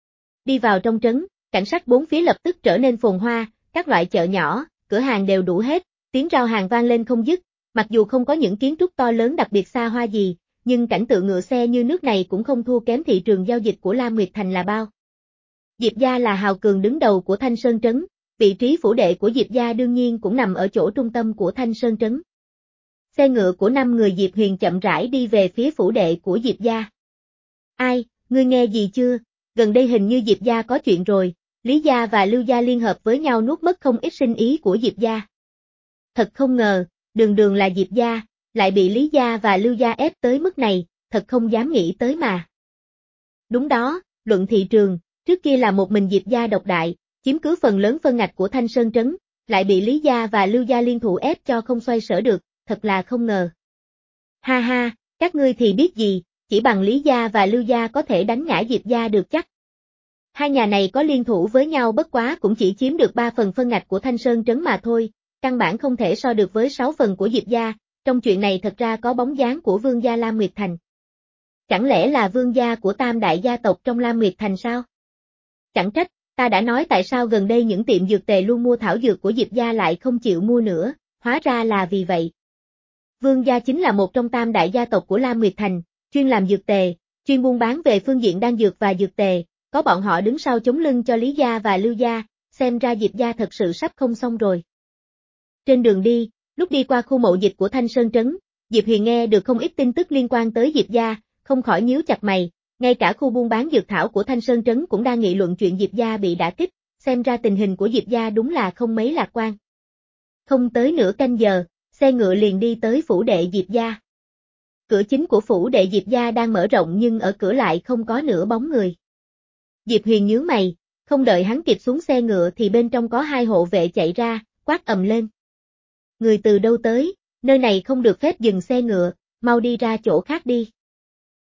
Đi vào trong trấn, cảnh sắc bốn phía lập tức trở nên phồn hoa, các loại chợ nhỏ, cửa hàng đều đủ hết, tiếng rao hàng vang lên không dứt, mặc dù không có những kiến trúc to lớn đặc biệt xa hoa gì, nhưng cảnh tượng ngựa xe như nước này cũng không thua kém thị trường giao dịch của Lam Nguyệt Thành là bao. Diệp gia là hào cường đứng đầu của Thanh Sơn Trấn, vị trí phủ đệ của Diệp gia đương nhiên cũng nằm ở chỗ trung tâm của Thanh Sơn Trấn. Xe ngựa của năm người Diệp Huyền chậm rãi đi về phía phủ đệ của Diệp gia. Ai, ngươi nghe gì chưa, gần đây hình như Diệp gia có chuyện rồi, Lý gia và Lưu gia liên hợp với nhau nuốt mất không ít sinh ý của Diệp gia. Thật không ngờ, đường đường là Diệp gia, lại bị Lý gia và Lưu gia ép tới mức này, thật không dám nghĩ tới mà. Đúng đó, luận thị trường, trước kia là một mình Diệp gia độc đại, chiếm cứ phần lớn phân ngạch của Thanh Sơn Trấn, lại bị Lý gia và Lưu gia liên thủ ép cho không xoay sở được, thật là không ngờ. Ha ha, các ngươi thì biết gì, chỉ bằng Lý gia và Lưu gia có thể đánh ngã Diệp gia được chắc. Hai nhà này có liên thủ với nhau bất quá cũng chỉ chiếm được ba phần phân ngạch của Thanh Sơn Trấn mà thôi, căn bản không thể so được với sáu phần của Diệp gia, trong chuyện này thật ra có bóng dáng của Vương gia Lam Nguyệt Thành. Chẳng lẽ là Vương gia của tam đại gia tộc trong Lam Nguyệt Thành sao? Chẳng trách, ta đã nói tại sao gần đây những tiệm dược tề luôn mua thảo dược của Diệp gia lại không chịu mua nữa, hóa ra là vì vậy. Vương gia chính là một trong tam đại gia tộc của Lam Nguyệt Thành, chuyên làm dược tề, chuyên buôn bán về phương diện đan dược và dược tề, có bọn họ đứng sau chống lưng cho Lý gia và Lưu gia, xem ra Diệp gia thật sự sắp không xong rồi. Trên đường đi, lúc đi qua khu mậu dịch của Thanh Sơn Trấn, Diệp Huyền nghe được không ít tin tức liên quan tới Diệp gia, không khỏi nhíu chặt mày, ngay cả khu buôn bán dược thảo của Thanh Sơn Trấn cũng đang nghị luận chuyện Diệp gia bị đả kích, xem ra tình hình của Diệp gia đúng là không mấy lạc quan. Không tới nửa canh giờ, xe ngựa liền đi tới phủ đệ Diệp gia. Cửa chính của phủ đệ Diệp gia đang mở rộng nhưng ở cửa lại không có nửa bóng người. Diệp Huyền nhướng mày, Không đợi hắn kịp xuống xe ngựa thì bên trong có hai hộ vệ chạy ra, quát ầm lên. Người từ đâu tới, nơi này không được phép dừng xe ngựa, mau đi ra chỗ khác đi.